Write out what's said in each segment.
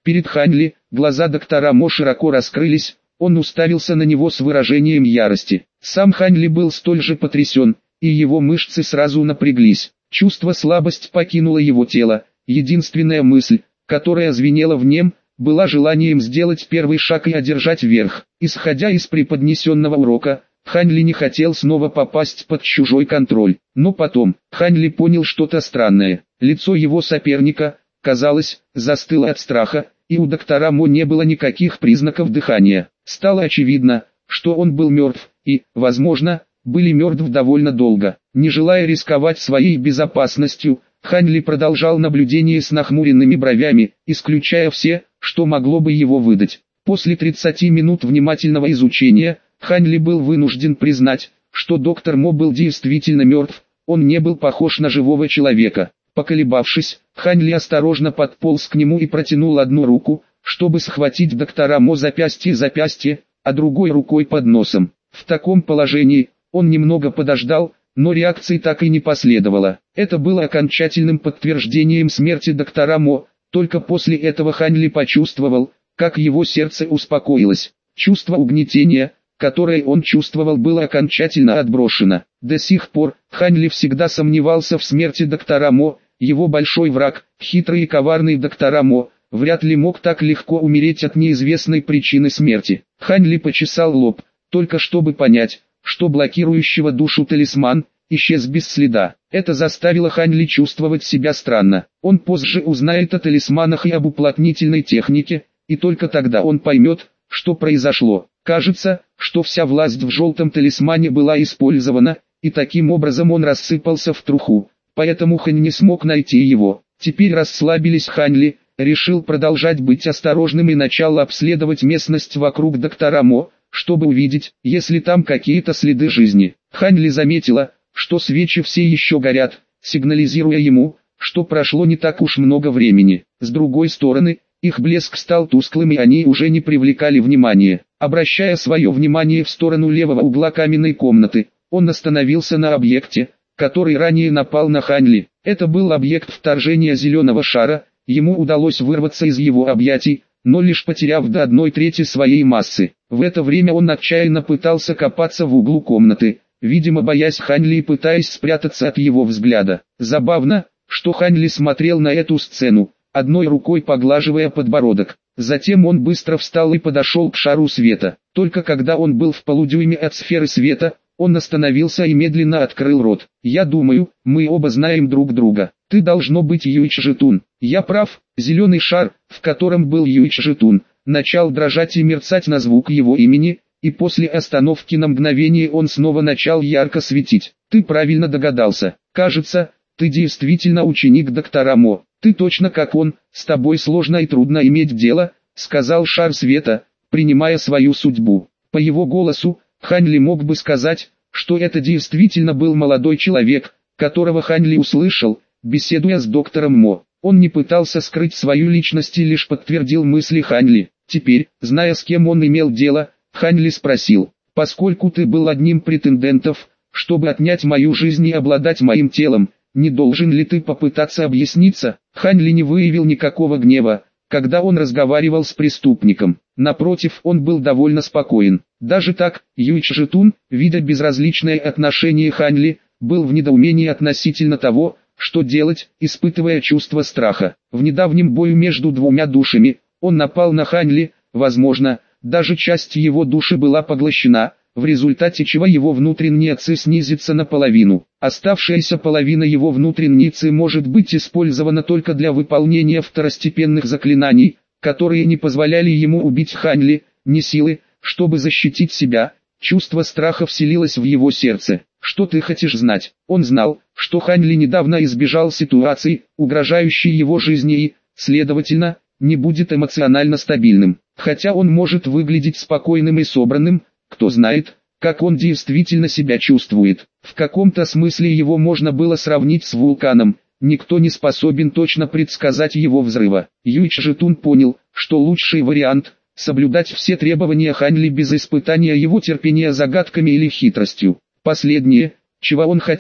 перед Ханли, глаза доктора Мо широко раскрылись, он уставился на него с выражением ярости. Сам Ханли был столь же потрясен, и его мышцы сразу напряглись. Чувство слабости покинуло его тело, единственная мысль, которая звенела в нем, была желанием сделать первый шаг и одержать верх. Исходя из преподнесенного урока, Ханли не хотел снова попасть под чужой контроль. Но потом, Ханли понял что-то странное. Лицо его соперника, казалось, застыло от страха, и у доктора Мо не было никаких признаков дыхания. Стало очевидно, что он был мертв, и, возможно, были мертв довольно долго. Не желая рисковать своей безопасностью, Ханли продолжал наблюдение с нахмуренными бровями, исключая все, что могло бы его выдать. После 30 минут внимательного изучения, Ханли был вынужден признать, что доктор Мо был действительно мертв, он не был похож на живого человека. Поколебавшись, Ханли осторожно подполз к нему и протянул одну руку, чтобы схватить доктора Мо запястье, а другой рукой под носом. В таком положении, он немного подождал, но реакции так и не последовало. Это было окончательным подтверждением смерти доктора Мо. Только после этого Ханли почувствовал, как его сердце успокоилось. Чувство угнетения, которое он чувствовал, было окончательно отброшено. До сих пор, Ханли всегда сомневался в смерти доктора Мо. Его большой враг, хитрый и коварный доктор Мо, вряд ли мог так легко умереть от неизвестной причины смерти. Ханли почесал лоб, только чтобы понять, что блокирующего душу талисман исчез без следа. Это заставило Ханли чувствовать себя странно. Он позже узнает о талисманах и об уплотнительной технике, и только тогда он поймет, что произошло. Кажется, что вся власть в желтом талисмане была использована, и таким образом он рассыпался в труху. Поэтому Хан не смог найти его. Теперь расслабились. Ханли решил продолжать быть осторожным и начал обследовать местность вокруг доктора Мо, чтобы увидеть, есть ли там какие-то следы жизни. Ханли заметила, что свечи все еще горят, сигнализируя ему, что прошло не так уж много времени. С другой стороны, их блеск стал тусклым, и они уже не привлекали внимания. Обращая свое внимание в сторону левого угла каменной комнаты, он остановился на объекте, который ранее напал на Ханли. Это был объект вторжения зеленого шара. Ему удалось вырваться из его объятий, но лишь потеряв до 1/3 своей массы. В это время он отчаянно пытался копаться в углу комнаты, видимо боясь Ханли и пытаясь спрятаться от его взгляда. Забавно, что Ханли смотрел на эту сцену, одной рукой поглаживая подбородок. Затем он быстро встал и подошел к шару света. Только когда он был в полудюйме от сферы света, он остановился и медленно открыл рот. «Я думаю, мы оба знаем друг друга. Ты должно быть Юйчжитун». «Я прав». Зеленый шар, в котором был Юйчжитун, начал дрожать и мерцать на звук его имени, и после остановки на мгновение он снова начал ярко светить. «Ты правильно догадался. Кажется, ты действительно ученик доктора Мо. Ты точно как он, с тобой сложно и трудно иметь дело», — сказал шар света, принимая свою судьбу. По его голосу, Ханли мог бы сказать, что это действительно был молодой человек, которого Ханли услышал, беседуя с доктором Мо. Он не пытался скрыть свою личность и лишь подтвердил мысли Ханли. Теперь, зная, с кем он имел дело, Ханли спросил: «Поскольку ты был одним претендентов, чтобы отнять мою жизнь и обладать моим телом, не должен ли ты попытаться объясниться?» Ханли не выявил никакого гнева, когда он разговаривал с преступником. Напротив, он был довольно спокоен. Даже так, Юйчжитун, видя безразличное отношение Ханли, был в недоумении относительно того, что делать, испытывая чувство страха. В недавнем бою между двумя душами, он напал на Ханли, возможно, даже часть его души была поглощена, в результате чего его внутренняя ци снизится наполовину. Оставшаяся половина его внутренней ци может быть использована только для выполнения второстепенных заклинаний, которые не позволяли ему убить Ханли, ни силы, чтобы защитить себя. Чувство страха вселилось в его сердце. «Что ты хочешь знать?» Он знал, что Ханли недавно избежал ситуации, угрожающей его жизни и, следовательно, не будет эмоционально стабильным. Хотя он может выглядеть спокойным и собранным, кто знает, как он действительно себя чувствует. В каком-то смысле его можно было сравнить с вулканом. Никто не способен точно предсказать его взрыва. Юйчжитун понял, что лучший вариант – соблюдать все требования Ханли без испытания его терпения загадками или хитростью. Последнее, чего он хотел,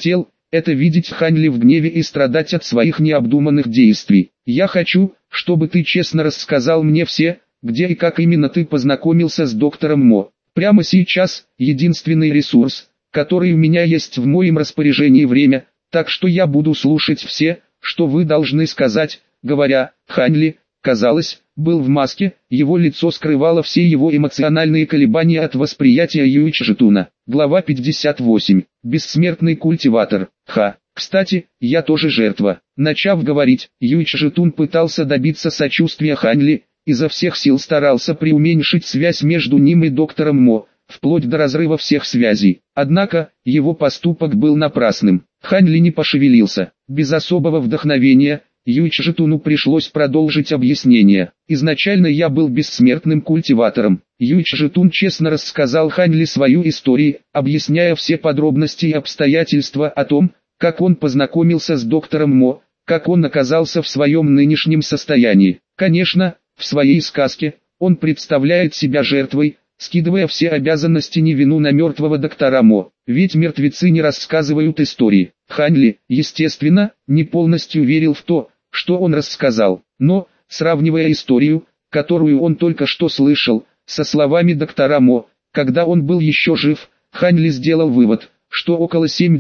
это видеть Ханьли в гневе и страдать от своих необдуманных действий. Я хочу, чтобы ты честно рассказал мне все, где и как именно ты познакомился с доктором Мо. Прямо сейчас, единственный ресурс, который у меня есть в моем распоряжении время, так что я буду слушать все, что вы должны сказать. Говоря, Ханьли, казалось, был в маске, его лицо скрывало все его эмоциональные колебания от восприятия Юичжитуна. Глава 58. Бессмертный культиватор. Кстати, я тоже жертва. Начав говорить, Юичжитун пытался добиться сочувствия Ханьли, изо всех сил старался преуменьшить связь между ним и доктором Мо, вплоть до разрыва всех связей. Однако, его поступок был напрасным. Ханьли не пошевелился. Без особого вдохновения, Юичжитуну пришлось продолжить объяснение. Изначально я был бессмертным культиватором. Юичжитун честно рассказал Ханьли свою историю, объясняя все подробности и обстоятельства о том, как он познакомился с доктором Мо, как он оказался в своем нынешнем состоянии. Конечно, в своей сказке, он представляет себя жертвой, скидывая все обязанности и вину на мертвого доктора Мо. Ведь мертвецы не рассказывают истории. Ханьли, естественно, не полностью верил в то, что он рассказал. Но, сравнивая историю, которую он только что слышал, со словами доктора Мо, когда он был еще жив, Ханьли сделал вывод, что около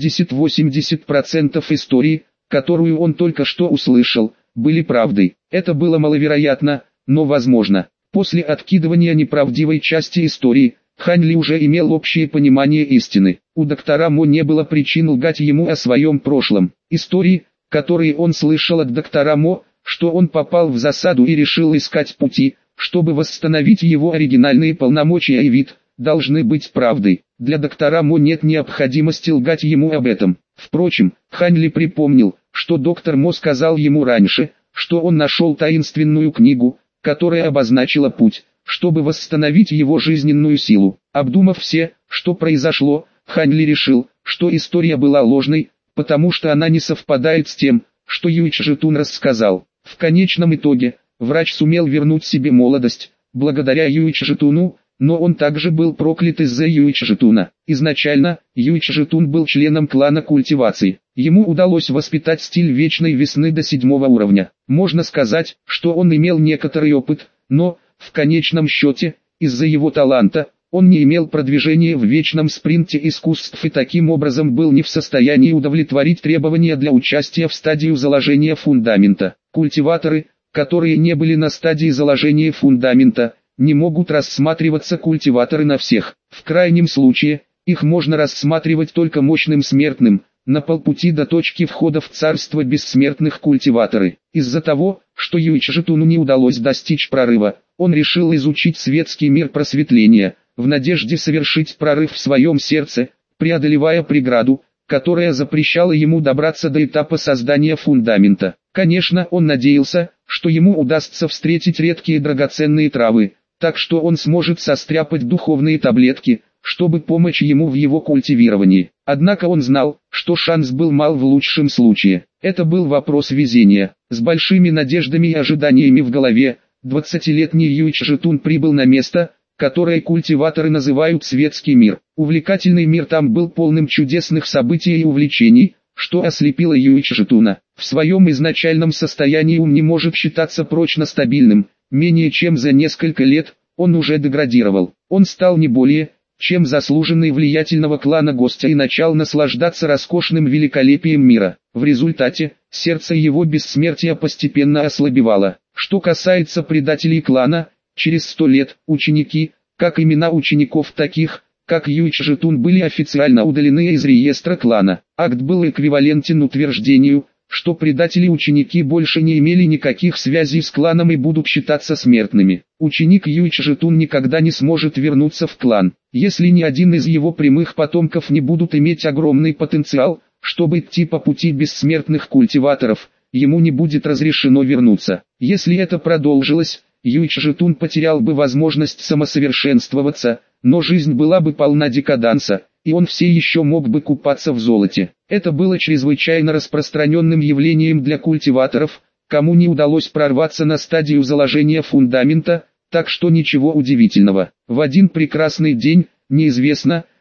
70-80% истории, которую он только что услышал, были правдой. Это было маловероятно, но возможно. После откидывания неправдивой части истории, Ханьли уже имел общее понимание истины. У доктора Мо не было причин лгать ему о своем прошлом. Истории, которые он слышал от доктора Мо, что он попал в засаду и решил искать пути, чтобы восстановить его оригинальные полномочия и вид, должны быть правдой. Для доктора Мо нет необходимости лгать ему об этом. Впрочем, Ханьли припомнил, что доктор Мо сказал ему раньше, что он нашел таинственную книгу, которая обозначила путь, чтобы восстановить его жизненную силу. Обдумав все, что произошло, Ханьли решил, что история была ложной, потому что она не совпадает с тем, что Юичжитун рассказал. В конечном итоге, врач сумел вернуть себе молодость, благодаря Юичжитуну, но он также был проклят из-за Юичжитуна. Изначально, Юичжитун был членом клана культивации. Ему удалось воспитать стиль вечной весны до 7-го уровня. Можно сказать, что он имел некоторый опыт, но, в конечном счете, из-за его таланта, он не имел продвижения в вечном спринте искусств и таким образом был не в состоянии удовлетворить требования для участия в стадию заложения фундамента. Культиваторы, которые не были на стадии заложения фундамента, не могут рассматриваться культиваторы на всех. В крайнем случае, их можно рассматривать только мощным смертным, на полпути до точки входа в царство бессмертных культиваторы. Из-за того, что Юичжитуну не удалось достичь прорыва, он решил изучить светский мир просветления, в надежде совершить прорыв в своем сердце, преодолевая преграду, которая запрещала ему добраться до этапа создания фундамента. Конечно, он надеялся, что ему удастся встретить редкие драгоценные травы, так что он сможет состряпать духовные таблетки, чтобы помочь ему в его культивировании. Однако он знал, что шанс был мал в лучшем случае. Это был вопрос везения. С большими надеждами и ожиданиями в голове, 20-летний Юичжитун прибыл на место, которое культиваторы называют светский мир. Увлекательный мир там был полным чудесных событий и увлечений, что ослепило Юичжитуна. В своем изначальном состоянии ум не может считаться прочно стабильным. Менее чем за несколько лет, он уже деградировал. Он стал не более, чем заслуженный влиятельного клана гостя и начал наслаждаться роскошным великолепием мира. В результате, сердце его бессмертия постепенно ослабевало. Что касается предателей клана, через 100 лет, ученики, как имена учеников таких, как Юичжитун, были официально удалены из реестра клана. Акт был эквивалентен утверждению, что предатели-ученики больше не имели никаких связей с кланом и будут считаться смертными. Ученик Юичжитун никогда не сможет вернуться в клан, если ни один из его прямых потомков не будут иметь огромный потенциал, чтобы идти по пути бессмертных культиваторов, ему не будет разрешено вернуться. Если это продолжилось, Юичжитун потерял бы возможность самосовершенствоваться, но жизнь была бы полна декаданса, и он все еще мог бы купаться в золоте. Это было чрезвычайно распространенным явлением для культиваторов, кому не удалось прорваться на стадию заложения фундамента, так что ничего удивительного. В один прекрасный день, неизвестно,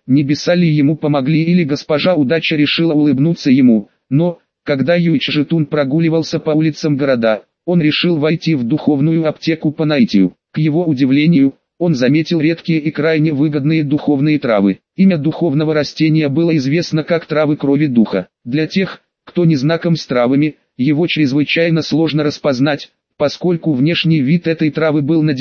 небеса ли ему помогли или госпожа удача решила улыбнуться ему, но, когда Юйчжитун прогуливался по улицам города, он решил войти в духовную аптеку по наитию. К его удивлению, он заметил редкие и крайне выгодные духовные травы. Имя духовного растения было известно как травы крови духа. Для тех, кто не знаком с травами, его чрезвычайно сложно распознать, поскольку внешний вид этой травы был на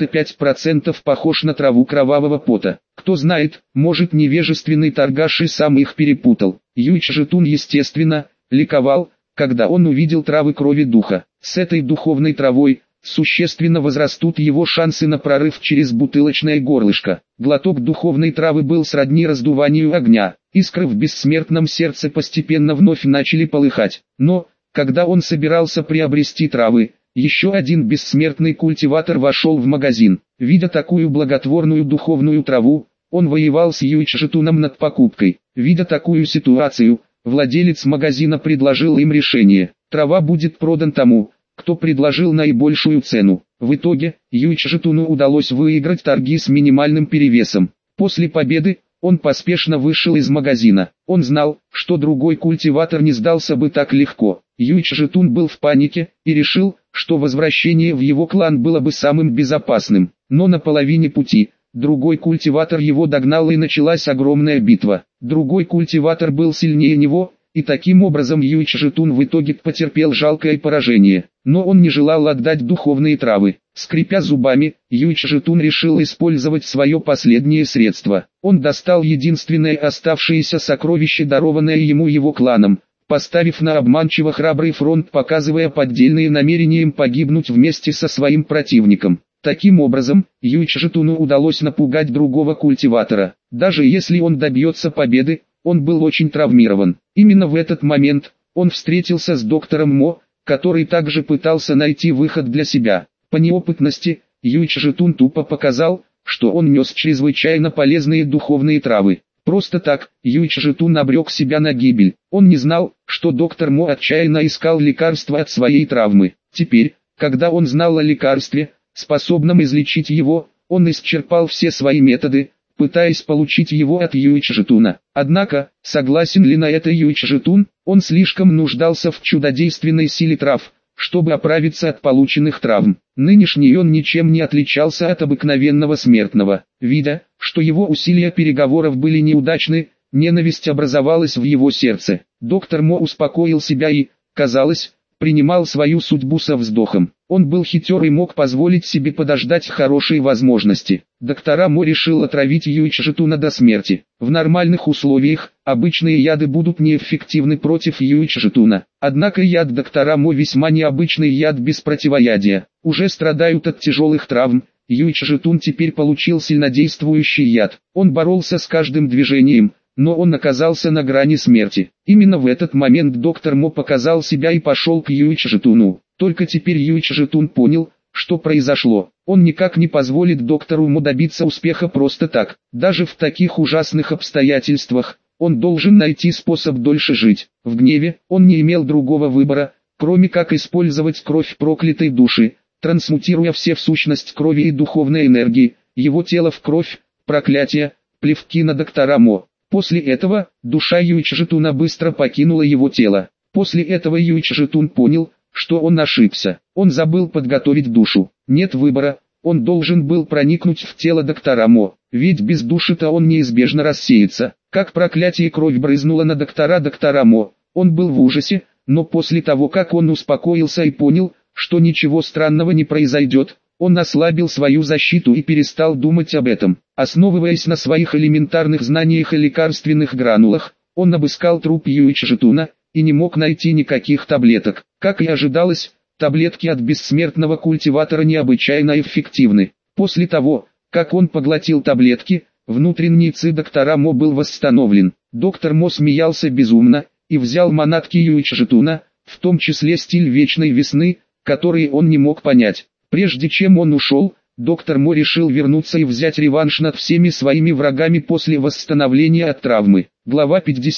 95% похож на траву кровавого пота. Кто знает, может невежественный торгаш и сам их перепутал. Юйчжитун естественно ликовал, когда он увидел травы крови духа. С этой духовной травой существенно возрастут его шансы на прорыв через бутылочное горлышко. Глоток духовной травы был сродни раздуванию огня. Искры в бессмертном сердце постепенно вновь начали полыхать. Но, когда он собирался приобрести травы, еще один бессмертный культиватор вошел в магазин. Видя такую благотворную духовную траву, он воевал с Юйчжитуном над покупкой. Видя такую ситуацию, владелец магазина предложил им решение. Трава будет продан тому, кто предложил наибольшую цену. В итоге, Юйчжитуну удалось выиграть торги с минимальным перевесом. После победы, он поспешно вышел из магазина. Он знал, что другой культиватор не сдался бы так легко. Юйчжитун был в панике и решил, что возвращение в его клан было бы самым безопасным. Но на половине пути, другой культиватор его догнал и началась огромная битва. Другой культиватор был сильнее него, и таким образом Юйчжитун в итоге потерпел жалкое поражение. Но он не желал отдать духовные травы. Скрипя зубами, Юйчжитун решил использовать свое последнее средство. Он достал единственное оставшееся сокровище, дарованное ему его кланом, поставив на обманчиво храбрый фронт, показывая поддельные намерения им погибнуть вместе со своим противником. Таким образом, Юйчжитуну удалось напугать другого культиватора. Даже если он добьется победы, он был очень травмирован. Именно в этот момент, он встретился с доктором Мо, который также пытался найти выход для себя. По неопытности, Юйчжитун тупо показал, что он нес чрезвычайно полезные духовные травы. Просто так, Юйчжитун обрек себя на гибель. Он не знал, что доктор Мо отчаянно искал лекарства от своей травмы. Теперь, когда он знал о лекарстве, способном излечить его, он исчерпал все свои методы, пытаясь получить его от Юйчжитуна. Однако, согласен ли на это Юйчжитун? Он слишком нуждался в чудодейственной силе трав, чтобы оправиться от полученных травм. Нынешний он ничем не отличался от обыкновенного смертного. Видя, что его усилия переговоров были неудачны, ненависть образовалась в его сердце. Доктор Мо успокоил себя и, казалось, принимал свою судьбу со вздохом. Он был хитер и мог позволить себе подождать хорошей возможности. Доктора Мо решил отравить Юйчжитуна до смерти. В нормальных условиях, обычные яды будут неэффективны против Юйчжитуна. Однако яд доктора Мо весьма необычный яд без противоядия. Уже страдают от тяжелых травм, Юйчжитун теперь получил сильнодействующий яд. Он боролся с каждым движением, но он оказался на грани смерти. Именно в этот момент доктор Мо показал себя и пошел к Юйчжитуну. Только теперь Юйчжитун понял, что произошло. Он никак не позволит доктору Мо добиться успеха просто так. Даже в таких ужасных обстоятельствах, он должен найти способ дольше жить. В гневе, он не имел другого выбора, кроме как использовать кровь проклятой души, трансмутируя все в сущность крови и духовной энергии, его тело в кровь, проклятие, плевки на доктора Мо. После этого, душа Юйчжитуна быстро покинула его тело. После этого Юйчжитун понял, что он ошибся. Он забыл подготовить душу. Нет выбора, он должен был проникнуть в тело доктора Мо, ведь без души-то он неизбежно рассеется. Как проклятие кровь брызнула на доктора Мо, он был в ужасе, но после того как он успокоился и понял, что ничего странного не произойдет, он ослабил свою защиту и перестал думать об этом. Основываясь на своих элементарных знаниях о лекарственных гранулах, он обыскал труп Юйчжитуна и не мог найти никаких таблеток. Как и ожидалось, таблетки от бессмертного культиватора необычайно эффективны. После того, как он поглотил таблетки, внутренний ци доктора Мо был восстановлен. Доктор Мо смеялся безумно и взял манатки Юйчжитуна, в том числе стиль вечной весны, который он не мог понять. Прежде чем он ушел, доктор Мо решил вернуться и взять реванш над всеми своими врагами после восстановления от травмы. Глава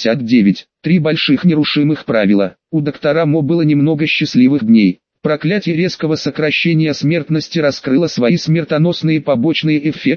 59. 3 больших нерушимых правила. У доктора Мо было немного счастливых дней. Проклятие резкого сокращения смертности раскрыло свои смертоносные побочные эффекты,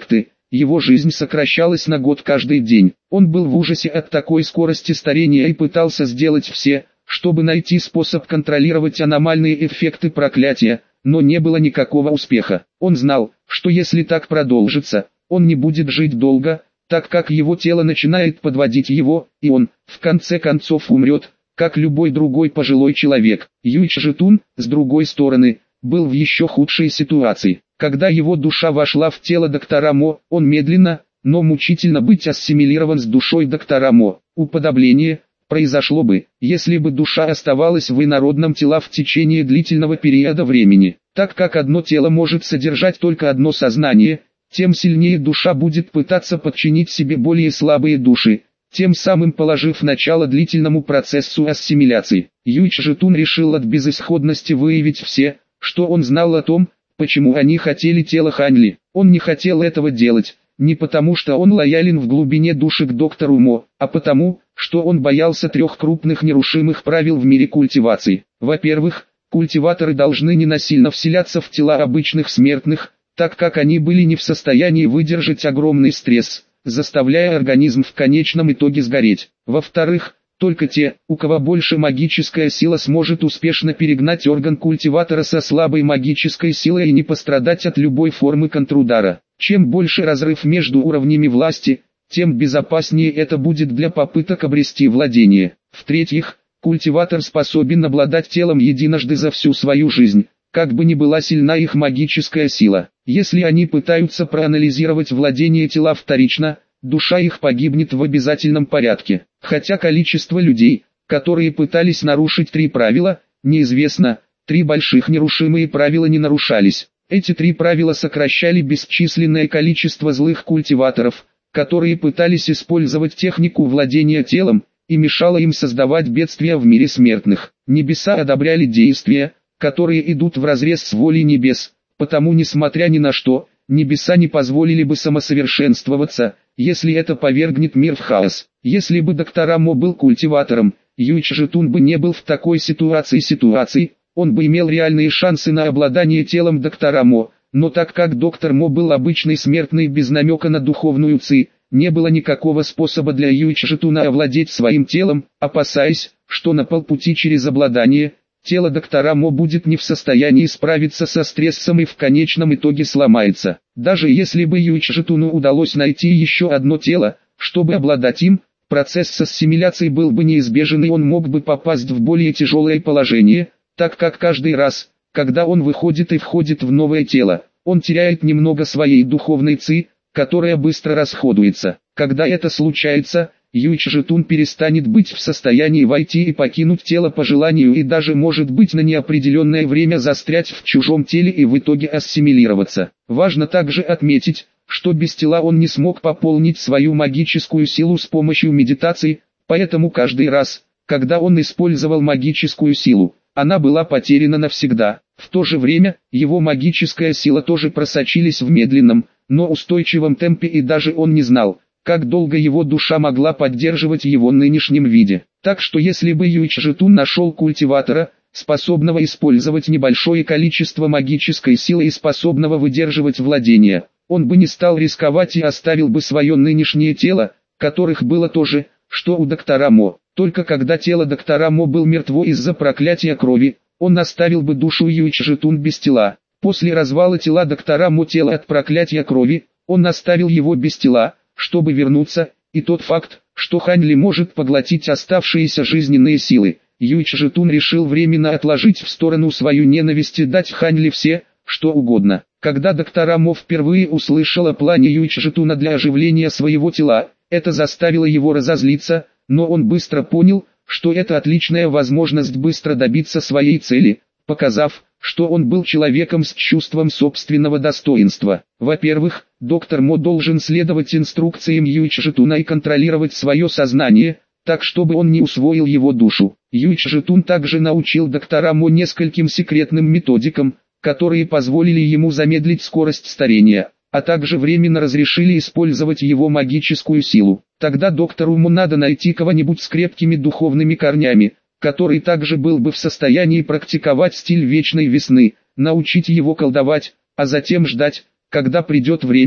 его жизнь сокращалась на год каждый день. Он был в ужасе от такой скорости старения и пытался сделать все, чтобы найти способ контролировать аномальные эффекты проклятия, но не было никакого успеха. Он знал, что если так продолжится, он не будет жить долго, так как его тело начинает подводить его, и он, в конце концов, умрет, как любой другой пожилой человек. Юйчжитун, с другой стороны, был в еще худшей ситуации. Когда его душа вошла в тело доктора Мо, он медленно, но мучительно быть ассимилирован с душой доктора Мо. Уподобление произошло бы, если бы душа оставалась в инородном теле в течение длительного периода времени. Так как одно тело может содержать только одно сознание, тем сильнее душа будет пытаться подчинить себе более слабые души, тем самым положив начало длительному процессу ассимиляции. Юйчжитун решил от безысходности выявить все, что он знал о том, почему они хотели тело Хань Ли. Он не хотел этого делать, не потому что он лоялен в глубине души к доктору Мо, а потому, что он боялся трех крупных нерушимых правил в мире культивации. Во-первых, культиваторы должны не насильно вселяться в тела обычных смертных, так как они были не в состоянии выдержать огромный стресс, заставляя организм в конечном итоге сгореть. Во-вторых, только те, у кого больше магическая сила, сможет успешно перегнать орган культиватора со слабой магической силой и не пострадать от любой формы контрудара. Чем больше разрыв между уровнями власти, тем безопаснее это будет для попыток обрести владение. В-третьих, культиватор способен обладать телом единожды за всю свою жизнь, как бы ни была сильна их магическая сила. Если они пытаются проанализировать владение тела вторично, душа их погибнет в обязательном порядке. Хотя количество людей, которые пытались нарушить три правила, неизвестно, три больших нерушимые правила не нарушались. Эти три правила сокращали бесчисленное количество злых культиваторов, которые пытались использовать технику владения телом, и мешало им создавать бедствия в мире смертных. Небеса одобряли действия, которые идут вразрез с волей небес, потому несмотря ни на что, небеса не позволили бы самосовершенствоваться, если это повергнет мир в хаос. Если бы доктор Мо был культиватором, Юйчжитун бы не был в такой ситуации, он бы имел реальные шансы на обладание телом доктора Мо, но так как доктор Мо был обычный смертный без намека на духовную ци, не было никакого способа для Юйчжитуна овладеть своим телом, опасаясь, что на полпути через обладание, тело доктора Мо будет не в состоянии справиться со стрессом и в конечном итоге сломается. Даже если бы Юйчжитуну удалось найти еще одно тело, чтобы обладать им, процесс ассимиляции был бы неизбежен и он мог бы попасть в более тяжелое положение, так как каждый раз, когда он выходит и входит в новое тело, он теряет немного своей духовной ци, которая быстро расходуется. Когда это случается, Юйчжитун перестанет быть в состоянии войти и покинуть тело по желанию и даже может быть на неопределенное время застрять в чужом теле и в итоге ассимилироваться. Важно также отметить, что без тела он не смог пополнить свою магическую силу с помощью медитации, поэтому каждый раз, когда он использовал магическую силу, она была потеряна навсегда. В то же время, его магическая сила тоже просочились в медленном, но устойчивом темпе и даже он не знал, как долго его душа могла поддерживать его нынешнем виде. Так что если бы Юйчжитун нашел культиватора, способного использовать небольшое количество магической силы и способного выдерживать владение, он бы не стал рисковать и оставил бы свое нынешнее тело, которых было то же, что у доктора Мо. Только когда тело доктора Мо было мертво из-за проклятия крови, он оставил бы душу Юйчжитун без тела. После развала тела доктора Мо тело от проклятия крови, он оставил его без тела, чтобы вернуться, и тот факт, что Хань Ли может поглотить оставшиеся жизненные силы, Юйчжитун решил временно отложить в сторону свою ненависть и дать Хань Ли все, что угодно. Когда доктор Мо впервые услышал о плане Юйчжитуна для оживления своего тела, это заставило его разозлиться, но он быстро понял, что это отличная возможность быстро добиться своей цели, показав, что он был человеком с чувством собственного достоинства. Во-первых, доктор Мо должен следовать инструкциям Юйчжитуна и контролировать свое сознание, так чтобы он не усвоил его душу. Юйчжитун также научил доктора Мо нескольким секретным методикам, которые позволили ему замедлить скорость старения, а также временно разрешили использовать его магическую силу. Тогда доктору Мо надо найти кого-нибудь с крепкими духовными корнями, который также был бы в состоянии практиковать стиль вечной весны, научить его колдовать, а затем ждать, когда придет время,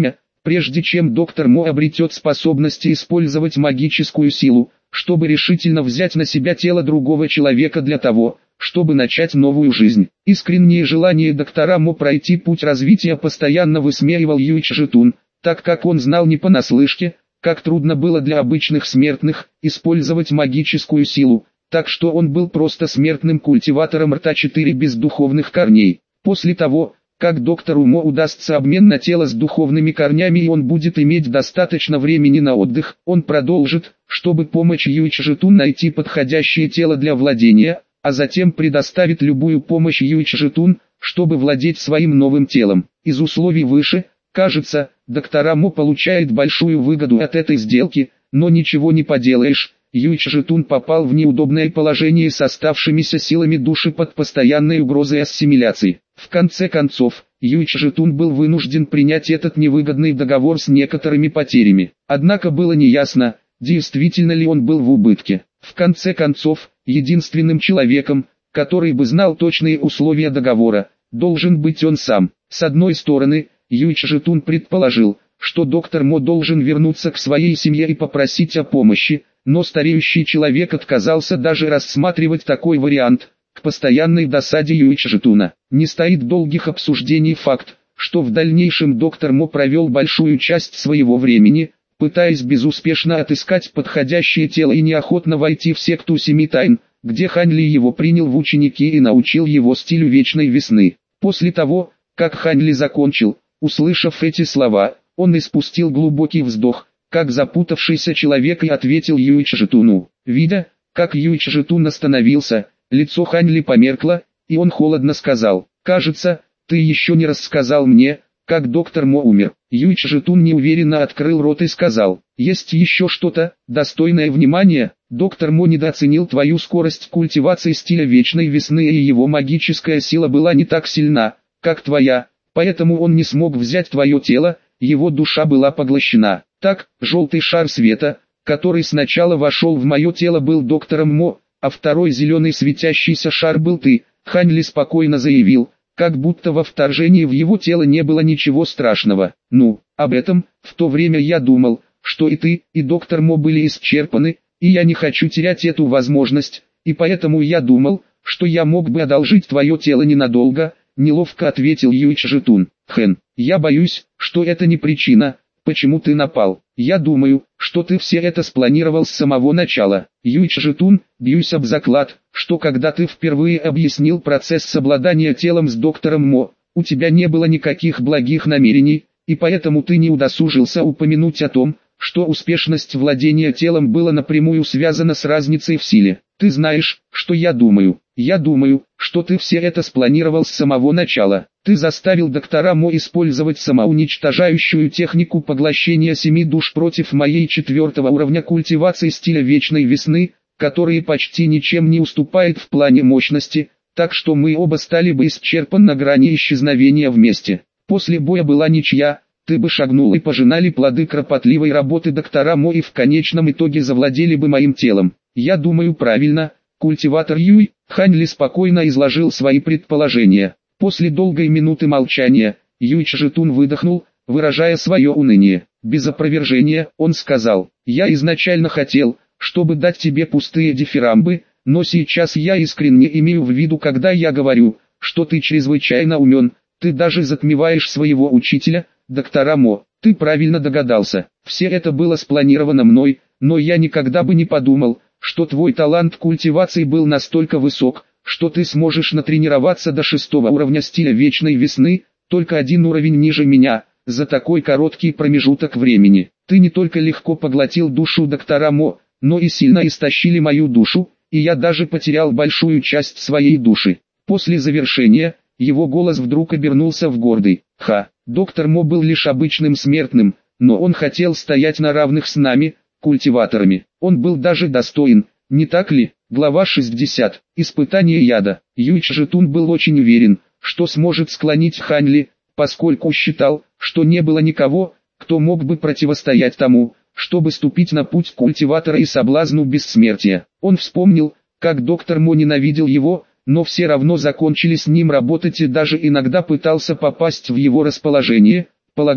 Прежде чем доктор Мо обретет способности использовать магическую силу, чтобы решительно взять на себя тело другого человека для того, чтобы начать новую жизнь. Искреннее желание доктора Мо пройти путь развития постоянно высмеивал Юй Чжитун, так как он знал не понаслышке, как трудно было для обычных смертных использовать магическую силу, так что он был просто смертным культиватором рта 4 без духовных корней. После того, как доктору Мо удастся обмен на тело с духовными корнями и он будет иметь достаточно времени на отдых, он продолжит, чтобы помочь Юй Чжитун найти подходящее тело для владения, а затем предоставит любую помощь Юй Чжитун, чтобы владеть своим новым телом. Из условий выше, кажется, доктора Мо получает большую выгоду от этой сделки, но ничего не поделаешь. Юй Чжитун попал в неудобное положение с оставшимися силами души под постоянной угрозой ассимиляции. В конце концов, Юй Чжитун был вынужден принять этот невыгодный договор с некоторыми потерями. Однако было неясно, действительно ли он был в убытке. В конце концов, единственным человеком, который бы знал точные условия договора, должен быть он сам. С одной стороны, Юй Чжитун предположил, что доктор Мо должен вернуться к своей семье и попросить о помощи, но стареющий человек отказался даже рассматривать такой вариант. К постоянной досаде Юй Чжитуна не стоит долгих обсуждений факт, что в дальнейшем доктор Мо провел большую часть своего времени, пытаясь безуспешно отыскать подходящее тело и неохотно войти в секту Семи Тайн, где Хань Ли его принял в ученики и научил его стилю Вечной Весны. После того, как Хань Ли закончил, услышав эти слова, он испустил глубокий вздох, как запутавшийся человек, и ответил Юй Чжитуну. Видя, как Юй Чжитун остановился, лицо Хань Ли померкло, и он холодно сказал: «Кажется, ты еще не рассказал мне, как доктор Мо умер». Юй Чжитун неуверенно открыл рот и сказал: «Есть еще что-то, достойное внимания? Доктор Мо недооценил твою скорость культивации стиля Вечной Весны, и его магическая сила была не так сильна, как твоя, поэтому он не смог взять твое тело, его душа была поглощена. Так, желтый шар света, который сначала вошел в мое тело, был доктором Мо, а второй зеленый светящийся шар был ты». Хань Ли спокойно заявил, как будто во вторжении в его тело не было ничего страшного. «Ну, об этом, в то время я думал, что и ты, и доктор Мо были исчерпаны, и я не хочу терять эту возможность, и поэтому я думал, что я мог бы одолжить твое тело ненадолго», — неловко ответил Юй Чжитун. «Хэн, я боюсь, что это не причина, почему ты напал. Я думаю, что ты все это спланировал с самого начала». Юй Чжитун, бьюсь об заклад, что когда ты впервые объяснил процесс совладания телом с доктором Мо, у тебя не было никаких благих намерений, и поэтому ты не удосужился упомянуть о том, что успешность владения телом была напрямую связана с разницей в силе. Ты знаешь, что я думаю. Я думаю, что ты все это спланировал с самого начала. Ты заставил доктора Мо использовать самоуничтожающую технику поглощения 7 душ против моей 4-го уровня культивации стиля Вечной Весны, который почти ничем не уступает в плане мощности, так что мы оба стали бы исчерпаны на грани исчезновения вместе. После боя была ничья, ты бы шагнул и пожинали плоды кропотливой работы доктора Мо и в конечном итоге завладели бы моим телом. Я думаю правильно, культиватор Юй. Хань Ли спокойно изложил свои предположения. После долгой минуты молчания, Юй Чжитун выдохнул, выражая свое уныние. Без опровержения, он сказал: «Я изначально хотел, чтобы дать тебе пустые дифирамбы, но сейчас я искренне имею в виду, когда я говорю, что ты чрезвычайно умен, ты даже затмеваешь своего учителя, доктора Мо. Ты правильно догадался, все это было спланировано мной, но я никогда бы не подумал, что твой талант культивации был настолько высок, что ты сможешь натренироваться до 6-го уровня стиля Вечной Весны, только один уровень ниже меня, за такой короткий промежуток времени. Ты не только легко поглотил душу доктора Мо, но и сильно истощили мою душу, и я даже потерял большую часть своей души». После завершения, его голос вдруг обернулся в гордый: «Ха, доктор Мо был лишь обычным смертным, но он хотел стоять на равных с нами, культиваторами. Он был даже достоин, не так ли?» Глава 60. Испытание яда. Юй Чжитун был очень уверен, что сможет склонить Хань Ли, поскольку считал, что не было никого, кто мог бы противостоять тому, чтобы ступить на путь культиватора и соблазну бессмертия. Он вспомнил, как доктор Мо ненавидел его, но все равно закончили с ним работать и даже иногда пытался попасть в его расположение, полагая,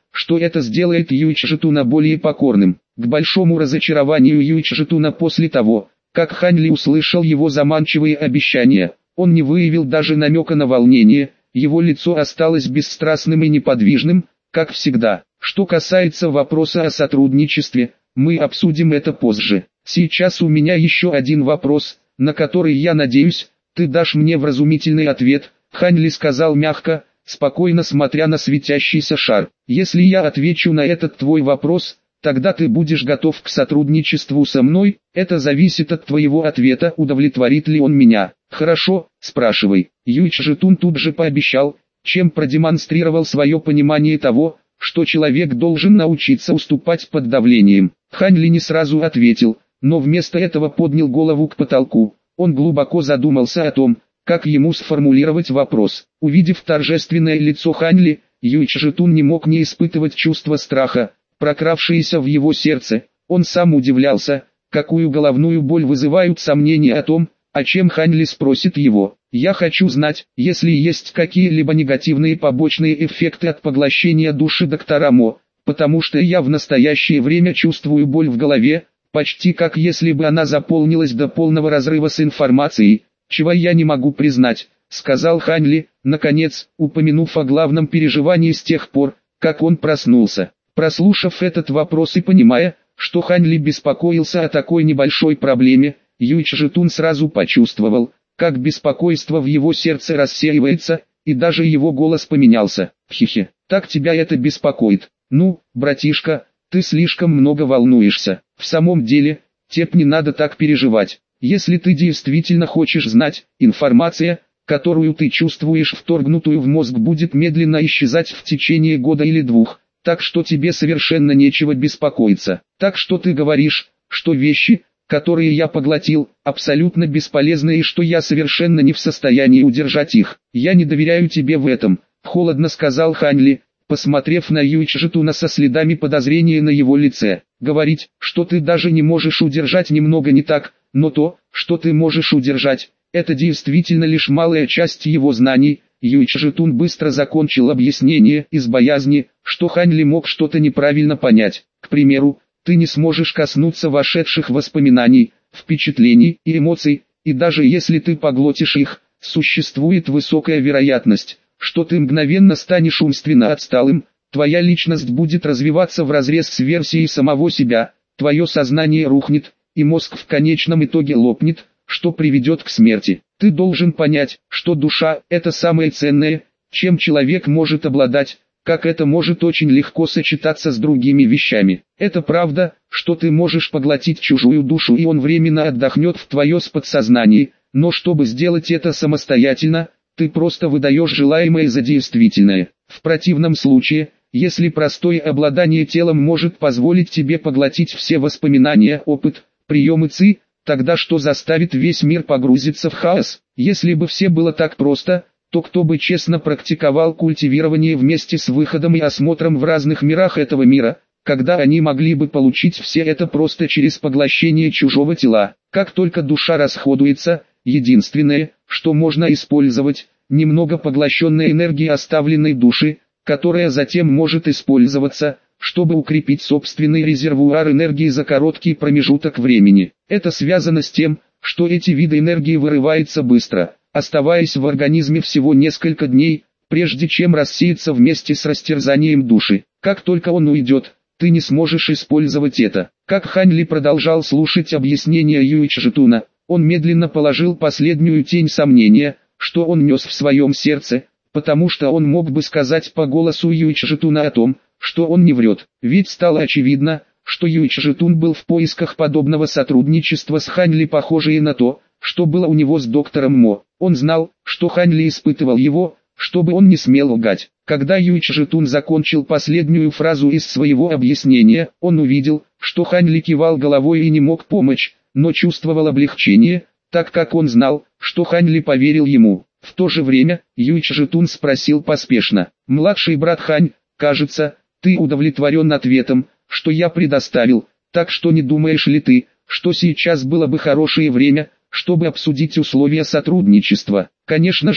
что это сделает Юйчжитуна более покорным. К большому разочарованию Юйчжитуна после того, как Хань Ли услышал его заманчивые обещания, он не выявил даже намека на волнение, его лицо осталось бесстрастным и неподвижным, как всегда. Что касается вопроса о сотрудничестве, мы обсудим это позже. Сейчас у меня еще один вопрос, на который, я надеюсь, ты дашь мне вразумительный ответ. Хань Ли сказал мягко, спокойно смотря на светящийся шар. Если я отвечу на этот твой вопрос, тогда ты будешь готов к сотрудничеству со мной. Это зависит от твоего ответа, удовлетворит ли он меня. Хорошо, спрашивай. Юйчжитун тут же пообещал, чем продемонстрировал свое понимание того, что человек должен научиться уступать под давлением. Хань Ли не сразу ответил, но вместо этого поднял голову к потолку. Он глубоко задумался о том, как ему сформулировать вопрос. Увидев торжественное лицо Хань Ли, Юйчжитун не мог не испытывать чувство страха, прокравшееся в его сердце. Он сам удивлялся, какую головную боль вызывают сомнения о том, о чем Хань Ли спросит его. «Я хочу знать, если есть какие-либо негативные побочные эффекты от поглощения души доктора Мо, потому что я в настоящее время чувствую боль в голове, почти как если бы она заполнилась до полного разрыва с информацией, чего я не могу признать», — сказал Хань Ли, наконец, упомянув о главном переживании с тех пор, как он проснулся. Прослушав этот вопрос и понимая, что Хань Ли беспокоился о такой небольшой проблеме, Юйчжитун сразу почувствовал, как беспокойство в его сердце рассеивается, и даже его голос поменялся. «Хе-хе, так тебя это беспокоит? Ну, братишка, ты слишком много волнуешься. В самом деле, тебе не надо так переживать. Если ты действительно хочешь знать, информация, которую ты чувствуешь вторгнутую в мозг, будет медленно исчезать в течение года или двух, так что тебе совершенно нечего беспокоиться. Так что ты говоришь, что вещи, которые я поглотил, абсолютно бесполезны и что я совершенно не в состоянии удержать их. Я не доверяю тебе в этом», — холодно сказал Хань Ли, посмотрев на Юйчжитуна со следами подозрения на его лице. «Говорить, что ты даже не можешь удержать, немного не так, но то, что ты можешь удержать, это действительно лишь малая часть его знаний». Юйчжитун быстро закончил объяснение из боязни, что Хань Ли мог что-то неправильно понять. К примеру, ты не сможешь коснуться вошедших воспоминаний, впечатлений и эмоций, и даже если ты поглотишь их, существует высокая вероятность, что ты мгновенно станешь умственно отсталым, твоя личность будет развиваться вразрез с версией самого себя, твое сознание рухнет, и мозг в конечном итоге лопнет, что приведет к смерти. Ты должен понять, что душа – это самое ценное, чем человек может обладать, как это может очень легко сочетаться с другими вещами. Это правда, что ты можешь поглотить чужую душу и он временно отдохнет в твое подсознании, но чтобы сделать это самостоятельно, ты просто выдаешь желаемое за действительное. В противном случае, если простое обладание телом может позволить тебе поглотить все воспоминания, опыт, приемы ЦИ, тогда что заставит весь мир погрузиться в хаос? Если бы все было так просто, то кто бы честно практиковал культивирование вместе с выходом и осмотром в разных мирах этого мира, когда они могли бы получить все это просто через поглощение чужого тела? Как только душа расходуется, единственное, что можно использовать, немного поглощенной энергии оставленной души, которая затем может использоваться, чтобы укрепить собственный резервуар энергии за короткий промежуток времени. Это связано с тем, что эти виды энергии вырываются быстро, оставаясь в организме всего несколько дней, прежде чем рассеяться вместе с растерзанием души. Как только он уйдет, ты не сможешь использовать это. Как Хань Ли продолжал слушать объяснения Юйчжитуна, он медленно положил последнюю тень сомнения, что он нес в своем сердце, потому что он мог бы сказать по голосу Юйчжитуна о том, что он не врет. Ведь стало очевидно, что Юйчжитун был в поисках подобного сотрудничества с Хань Ли, похожее на то, что было у него с доктором Мо. Он знал, что Хань Ли испытывал его, чтобы он не смел лгать. Когда Юйчжитун закончил последнюю фразу из своего объяснения, он увидел, что Хань Ли кивал головой и не мог помочь, но чувствовал облегчение, так как он знал, что Хань Ли поверил ему. В то же время, Юйчжитун спросил поспешно: «Младший брат Хань, кажется, ты удовлетворен ответом, что я предоставил, так что не думаешь ли ты, что сейчас было бы хорошее время, чтобы обсудить условия сотрудничества?» «Конечно же,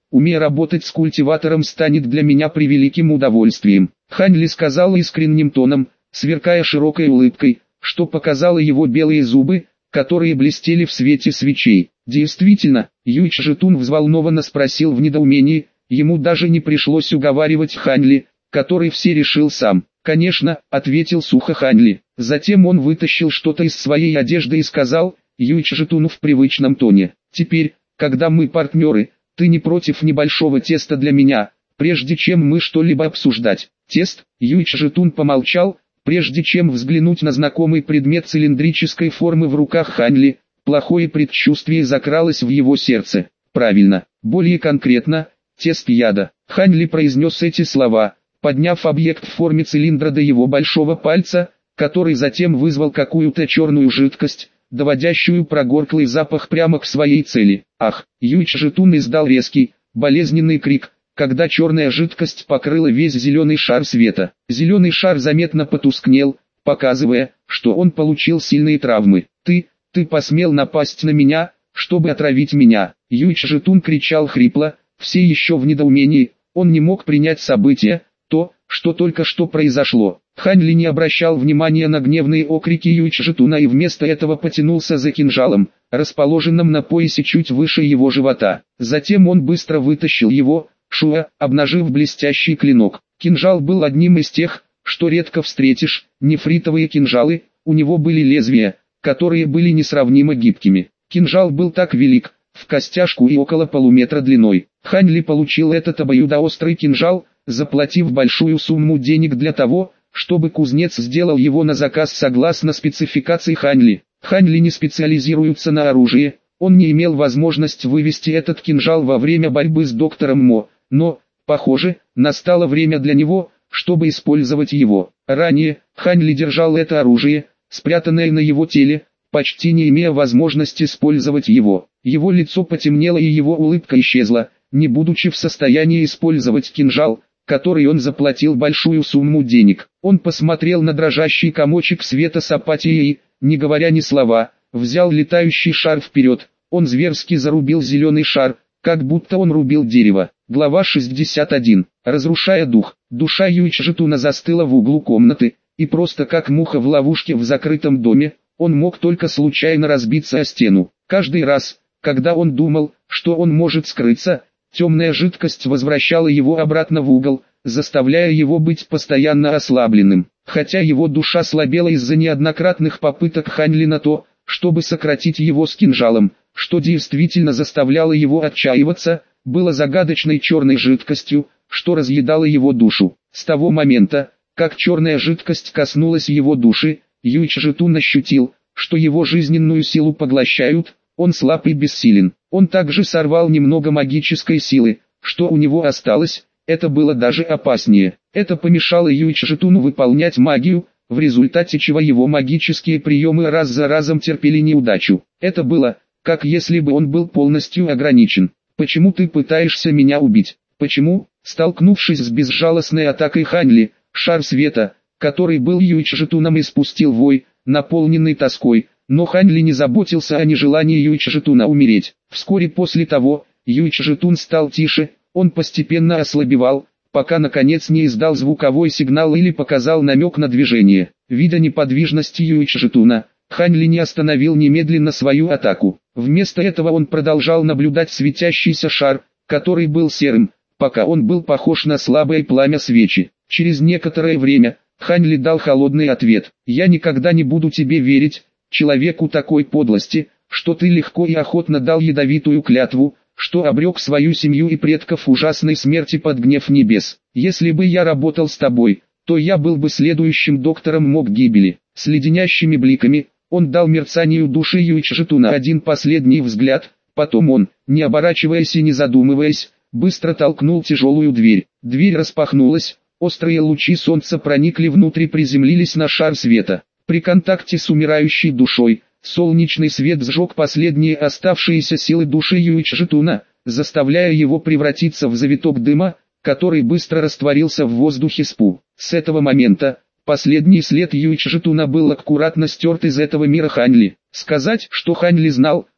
умея работать с культиватором станет для меня превеликим удовольствием. Хань Ли сказал искренним тоном, сверкая широкой улыбкой, что показало его белые зубы, которые блестели в свете свечей. Действительно, Юй Чжитун взволнованно спросил в недоумении, ему даже не пришлось уговаривать Хань Ли, который все решил сам. «Конечно», — ответил сухо Хань Ли. Затем он вытащил что-то из своей одежды и сказал Юй Чжитуну в привычном тоне: «Теперь, когда мы партнеры, ты не против небольшого теста для меня, прежде чем мы что-либо обсуждать?» «Тест?» — Юй Чжитун помолчал, прежде чем взглянуть на знакомый предмет цилиндрической формы в руках Хань Ли. Плохое предчувствие закралось в его сердце. «Правильно, более конкретно, тест яда». Хань Ли произнес эти слова, подняв объект в форме цилиндра до его большого пальца, который затем вызвал какую-то черную жидкость, доводящую прогорклый запах прямо к своей цели. «Ах!» — Юй Чжитун издал резкий, болезненный крик, когда черная жидкость покрыла весь зеленый шар света. Зеленый шар заметно потускнел, показывая, что он получил сильные травмы. «Ты посмел напасть на меня, чтобы отравить меня!» Юй Чжитун кричал хрипло, все еще в недоумении, он не мог принять события, то, что только что произошло. Хань Ли не обращал внимания на гневные окрики Юй Чжитуна и вместо этого потянулся за кинжалом, расположенным на поясе чуть выше его живота. Затем он быстро вытащил его, обнажив блестящий клинок. Кинжал был одним из тех, что редко встретишь, нефритовые кинжалы, у него были лезвия, которые были несравнимо гибкими. Кинжал был так велик, в костяшку и около полуметра длиной. Хань Ли получил этот обоюдоострый кинжал, заплатив большую сумму денег для того, чтобы кузнец сделал его на заказ согласно спецификации Хань Ли. Хань Ли не специализируется на оружии, он не имел возможности вывести этот кинжал во время борьбы с доктором Мо, но, похоже, настало время для него, чтобы использовать его. Ранее, Хань Ли держал это оружие, спрятанное на его теле, почти не имея возможности использовать его. Его лицо потемнело и его улыбка исчезла, не будучи в состоянии использовать кинжал, который он заплатил большую сумму денег. Он посмотрел на дрожащий комочек света с апатией и, не говоря ни слова, взял летающий шар вперед. Он зверски зарубил зеленый шар, как будто он рубил дерево. Глава 61. Разрушая дух. Душа Юй Чжитуна застыла в углу комнаты, и просто как муха в ловушке в закрытом доме, он мог только случайно разбиться о стену. Каждый раз, когда он думал, что он может скрыться, темная жидкость возвращала его обратно в угол, заставляя его быть постоянно ослабленным. Хотя его душа слабела из-за неоднократных попыток Хань Ли на то, чтобы сократить его с кинжалом, что действительно заставляло его отчаиваться, было загадочной черной жидкостью, что разъедало его душу. С того момента, как черная жидкость коснулась его души, Юй Чжитун ощутил, что его жизненную силу поглощают, он слаб и бессилен. Он также сорвал немного магической силы, что у него осталось, это было даже опаснее. Это помешало Юй Чжитуну выполнять магию, в результате чего его магические приемы раз за разом терпели неудачу. Это было, как если бы он был полностью ограничен. «Почему ты пытаешься меня убить? Почему?» Столкнувшись с безжалостной атакой Хань Ли, шар света, который был Юй Чжитуном, испустил вой, наполненный тоской, но Хань Ли не заботился о нежелании Юй Чжитуна умереть. Вскоре после того, Юй Чжитун стал тише, он постепенно ослабевал, пока наконец не издал звуковой сигнал или показал намек на движение. Видя неподвижность Юй Чжитуна, Хань Ли не остановил немедленно свою атаку. Вместо этого он продолжал наблюдать светящийся шар, который был серым, пока он был похож на слабое пламя свечи. Через некоторое время, Хань Ли дал холодный ответ: «Я никогда не буду тебе верить, человеку такой подлости, что ты легко и охотно дал ядовитую клятву, что обрек свою семью и предков ужасной смерти под гнев небес. Если бы я работал с тобой, то я был бы следующим доктором Мо к гибели». С леденящими бликами, он дал мерцанию души Юй Чжитуна один последний взгляд, потом он, не оборачиваясь и не задумываясь, быстро толкнул тяжелую дверь. Дверь распахнулась, острые лучи солнца проникли внутрь и приземлились на шар света. При контакте с умирающей душой, солнечный свет сжег последние оставшиеся силы души Юй Чжитуна, заставляя его превратиться в завиток дыма, который быстро растворился в воздухе СПУ. С этого момента, последний след Юй Чжитуна был аккуратно стерт из этого мира Хань Ли. Сказать, что Хань Ли знал,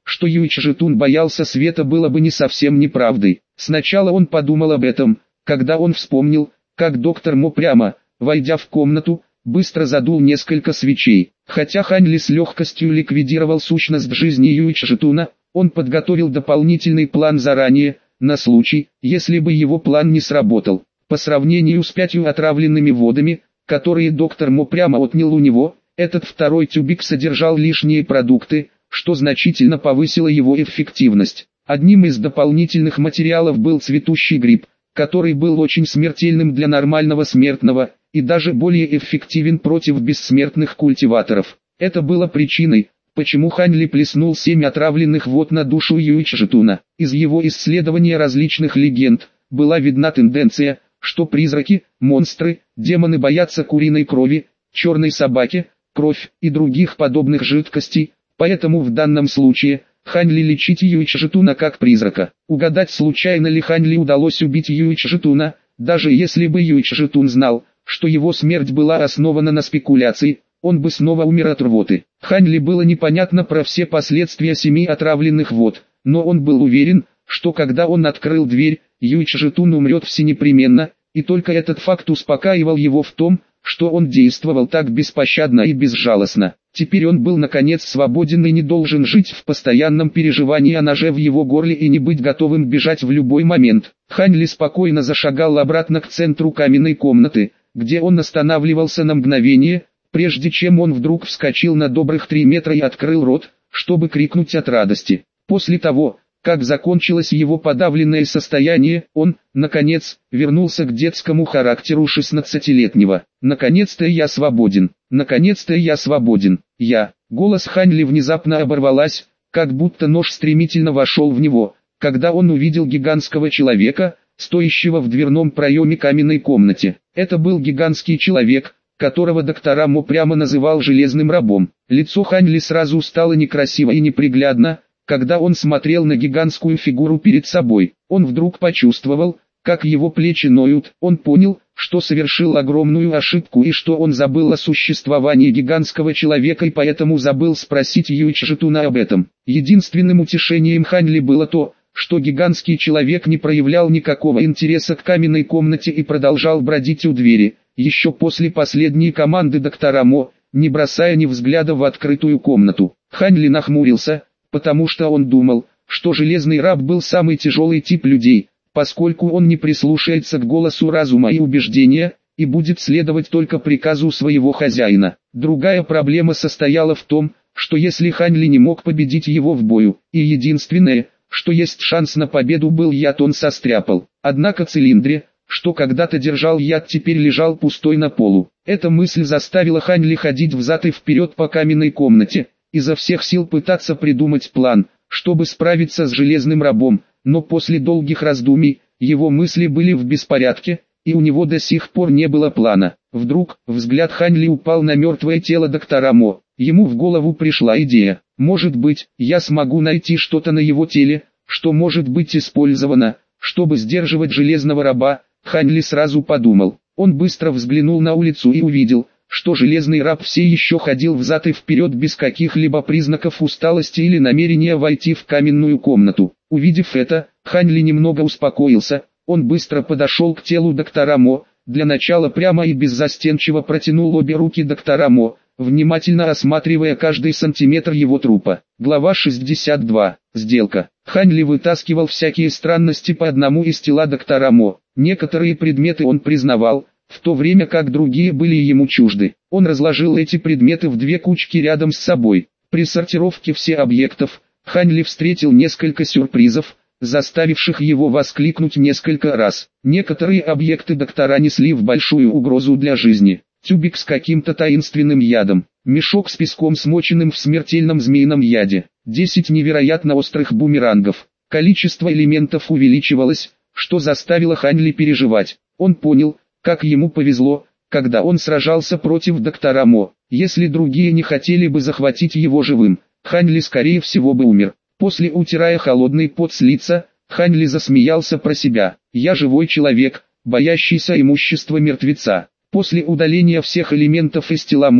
что Юйчжитун боялся света, было бы не совсем неправдой. Сначала он подумал об этом, когда он вспомнил, как доктор Мо прямо, войдя в комнату, быстро задул несколько свечей. Хотя Хань Ли с легкостью ликвидировал сущность жизни Юйчжитуна, он подготовил дополнительный план заранее, на случай, если бы его план не сработал. По сравнению с 5 отравленными водами, которые доктор Мо прямо отнял у него, этот второй тюбик содержал лишние продукты, что значительно повысило его эффективность. Одним из дополнительных материалов был цветущий гриб, который был очень смертельным для нормального смертного, и даже более эффективен против бессмертных культиваторов. Это было причиной, почему Хань Ли плеснул 7 отравленных вод на душу Юйчжитуна. Из его исследования различных легенд, была видна тенденция, что призраки, монстры, демоны боятся куриной крови, черной собаки, кровь и других подобных жидкостей, поэтому в данном случае, Хань Ли лечить Юйчжитуна как призрака. Угадать, случайно ли Хань Ли удалось убить Юйчжитуна, даже если бы Юйчжитун знал, что его смерть была основана на спекуляции, он бы снова умер от рвоты. Хань Ли было непонятно про все последствия 7 отравленных вод, но он был уверен, что когда он открыл дверь, Юйчжитун умрет всенепременно, и только этот факт успокаивал его в том, что он действовал так беспощадно и безжалостно. Теперь он был наконец свободен и не должен жить в постоянном переживании о ноже в его горле и не быть готовым бежать в любой момент. Хань Ли спокойно зашагал обратно к центру каменной комнаты, где он останавливался на мгновение, прежде чем он вдруг вскочил на добрых 3 метра и открыл рот, чтобы крикнуть от радости. После того, как закончилось его подавленное состояние, он, наконец, вернулся к детскому характеру 16-летнего. «Наконец-то я свободен! Наконец-то я свободен! Я!» Голос Хань Ли внезапно оборвалась, как будто нож стремительно вошел в него, когда он увидел гигантского человека, стоящего в дверном проеме каменной комнаты. Это был гигантский человек, которого доктора Мо прямо называл железным рабом. Лицо Хань Ли сразу стало некрасиво и неприглядно, когда он смотрел на гигантскую фигуру перед собой. Он вдруг почувствовал, как его плечи ноют. Он понял, что совершил огромную ошибку и что он забыл о существовании гигантского человека и поэтому забыл спросить Юйчжитуна об этом. Единственным утешением Хань Ли было то, что гигантский человек не проявлял никакого интереса к каменной комнате и продолжал бродить у двери, еще после последней команды доктора Мо, не бросая ни взгляда в открытую комнату. Хань Ли нахмурился, потому что он думал, что железный раб был самый тяжелый тип людей, поскольку он не прислушается к голосу разума и убеждения, и будет следовать только приказу своего хозяина. Другая проблема состояла в том, что если Хань Ли не мог победить его в бою, и единственное, что есть шанс на победу был яд, он состряпал. Однако цилиндре, что когда-то держал яд, теперь лежал пустой на полу. Эта мысль заставила Хань Ли ходить взад и вперед по каменной комнате, изо всех сил пытаться придумать план, чтобы справиться с железным рабом, но после долгих раздумий, его мысли были в беспорядке, и у него до сих пор не было плана. Вдруг, взгляд Хань Ли упал на мертвое тело доктора Мо. Ему в голову пришла идея: может быть, я смогу найти что-то на его теле, что может быть использовано, чтобы сдерживать железного раба. Хань Ли сразу подумал. Он быстро взглянул на улицу и увидел, что железный раб все еще ходил взад и вперед без каких-либо признаков усталости или намерения войти в каменную комнату. Увидев это, Хань Ли немного успокоился. Он быстро подошел к телу доктора Мо, для начала прямо и беззастенчиво протянул обе руки доктора Мо, внимательно осматривая каждый сантиметр его трупа. Глава 62. Сделка. Хань Ли вытаскивал всякие странности по одному из тела доктора Мо. Некоторые предметы он признавал, в то время как другие были ему чужды. Он разложил эти предметы в 2 кучки рядом с собой. При сортировке всех объектов, Хань Ли встретил несколько сюрпризов, заставивших его воскликнуть несколько раз. Некоторые объекты доктора несли в большую угрозу для жизни. Тюбик с каким-то таинственным ядом, мешок с песком, смоченным в смертельном змеином яде, 10 невероятно острых бумерангов. Количество элементов увеличивалось, что заставило Хань Ли переживать. Он понял, как ему повезло, когда он сражался против доктора Мо. Если другие не хотели бы захватить его живым, Хань Ли скорее всего бы умер. После, утирая холодный пот с лица, Хань Ли засмеялся про себя. «Я живой человек, боящийся имущества мертвеца». После удаления всех элементов из тела Мо,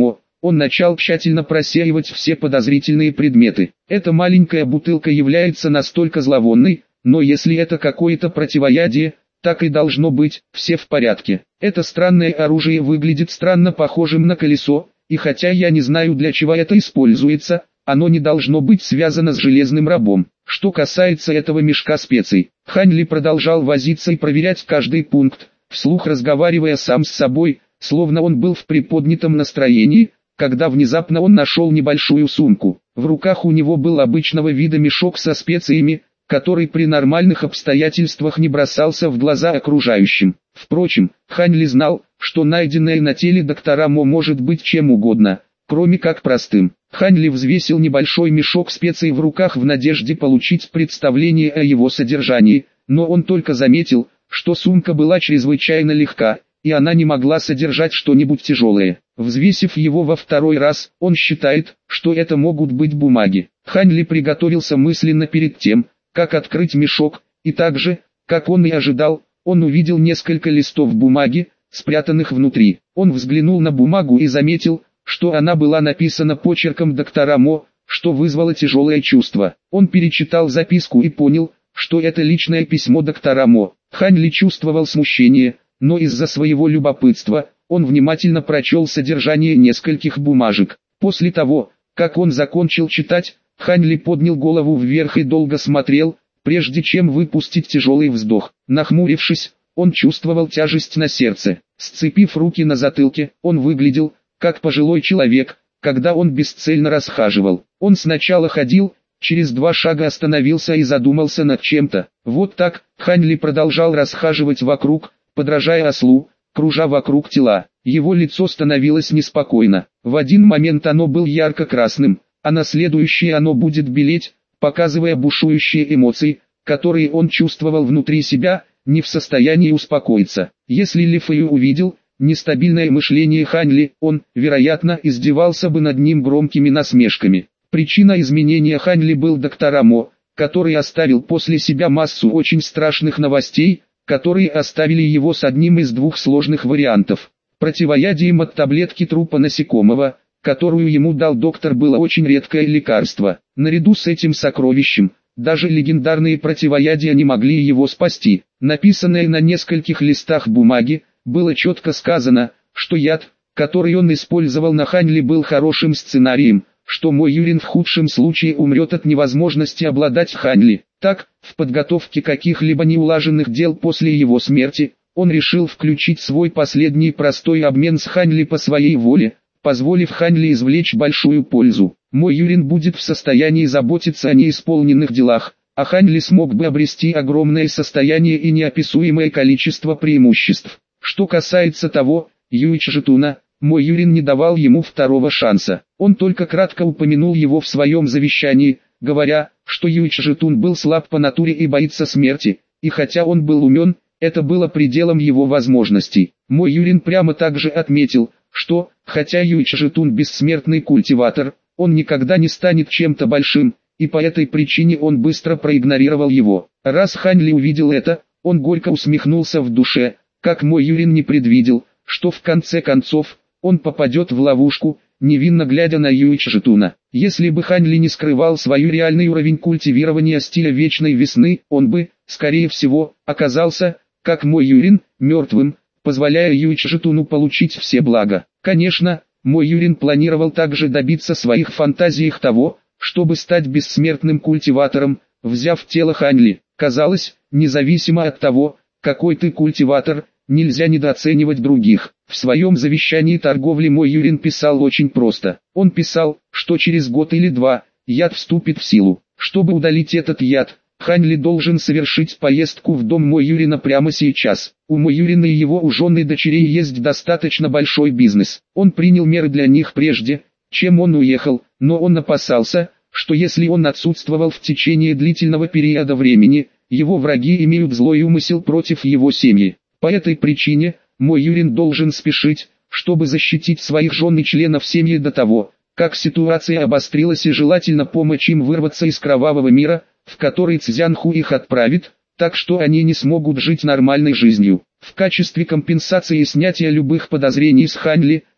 Он начал тщательно просеивать все подозрительные предметы. Эта маленькая бутылка является настолько зловонной, но если это какое-то противоядие, так и должно быть, все в порядке. Это странное оружие выглядит странно похожим на колесо, и хотя я не знаю, для чего это используется, оно не должно быть связано с железным рабом. Что касается этого мешка специй, Хань Ли продолжал возиться и проверять каждый пункт, вслух разговаривая сам с собой, словно он был в приподнятом настроении, когда внезапно он нашел небольшую сумку. В руках у него был обычного вида мешок со специями, который при нормальных обстоятельствах не бросался в глаза окружающим. Впрочем, Хань Ли знал, что найденное на теле доктора Мо может быть чем угодно, кроме как простым. Хань Ли взвесил небольшой мешок специй в руках в надежде получить представление о его содержании, но он только заметил, что сумка была чрезвычайно легка, и она не могла содержать что-нибудь тяжелое. Взвесив его во второй раз, он считает, что это могут быть бумаги. Хань Ли приготовился мысленно перед тем, как открыть мешок, и так же, как он и ожидал, он увидел несколько листов бумаги, спрятанных внутри. Он взглянул на бумагу и заметил, что она была написана почерком доктора Мо, что вызвало тяжелое чувство. Он перечитал записку и понял, что это личное письмо доктора Мо. Хань Ли чувствовал смущение, но из-за своего любопытства, он внимательно прочел содержание нескольких бумажек. После того, как он закончил читать, Хань Ли поднял голову вверх и долго смотрел, прежде чем выпустить тяжелый вздох. Нахмурившись, он чувствовал тяжесть на сердце. Сцепив руки на затылке, он выглядел, как пожилой человек, когда он бесцельно расхаживал. Он сначала ходил, через 2 шага остановился и задумался над чем-то. Вот так, Хань Ли продолжал расхаживать вокруг, подражая ослу, кружа вокруг тела. Его лицо становилось неспокойно. В один момент оно было ярко-красным, а на следующее оно будет белеть, показывая бушующие эмоции, которые он чувствовал внутри себя, не в состоянии успокоиться. Если Ли Фэй увидел нестабильное мышление Хань Ли, он, вероятно, издевался бы над ним громкими насмешками. Причина изменения Хань Ли был доктор Мо, который оставил после себя массу очень страшных новостей, которые оставили его с одним из 2 сложных вариантов. Противоядием от таблетки трупа насекомого, которую ему дал доктор, было очень редкое лекарство. Наряду с этим сокровищем, даже легендарные противоядия не могли его спасти. Написанное на нескольких листах бумаги, было четко сказано, что яд, который он использовал на Хань Ли, был хорошим сценарием, что Мо Юлин в худшем случае умрет от невозможности обладать Хань Ли. Так, в подготовке каких-либо неулаженных дел после его смерти, он решил включить свой последний простой обмен с Хань Ли по своей воле, позволив Хань Ли извлечь большую пользу. Мо Юлин будет в состоянии заботиться о неисполненных делах, а Хань Ли смог бы обрести огромное состояние и неописуемое количество преимуществ. Что касается того, Юйчжитуна, Мо Юлин не давал ему второго шанса. Он только кратко упомянул его в своем завещании, говоря, что Юйчжитун был слаб по натуре и боится смерти, и хотя он был умен, это было пределом его возможностей. Мо Юлин прямо также отметил, что, хотя Юйчжитун бессмертный культиватор, он никогда не станет чем-то большим, и по этой причине он быстро проигнорировал его. Раз Хань Ли увидел это, он горько усмехнулся в душе, как Мо Юлин не предвидел, что в конце концов, он попадет в ловушку, невинно глядя на Юйчжитуна. Если бы Хань Ли не скрывал свой реальный уровень культивирования стиля вечной весны, он бы, скорее всего, оказался, как Мо Юлин, мертвым, позволяя Юйчжитуну получить все блага. Конечно, Мо Юлин планировал также добиться своих фантазиях того, чтобы стать бессмертным культиватором, взяв тело Хань Ли. Казалось, независимо от того, какой ты культиватор, нельзя недооценивать других. В своем завещании торговли Мо Юлин писал очень просто. Он писал, что через год или 2, яд вступит в силу. Чтобы удалить этот яд, Хань Ли должен совершить поездку в дом Мо Юлина прямо сейчас. У Мо Юлина и его жены дочерей есть достаточно большой бизнес. Он принял меры для них прежде, чем он уехал, но он опасался, что если он отсутствовал в течение длительного периода времени, его враги имеют злой умысел против его семьи. По этой причине, Мо Юлин должен спешить, чтобы защитить своих жен и членов семьи до того, как ситуация обострилась, и желательно помочь им вырваться из кровавого мира, в который Цзянху их отправит, так что они не смогут жить нормальной жизнью. В качестве компенсации снятия любых подозрений с Хань Ли,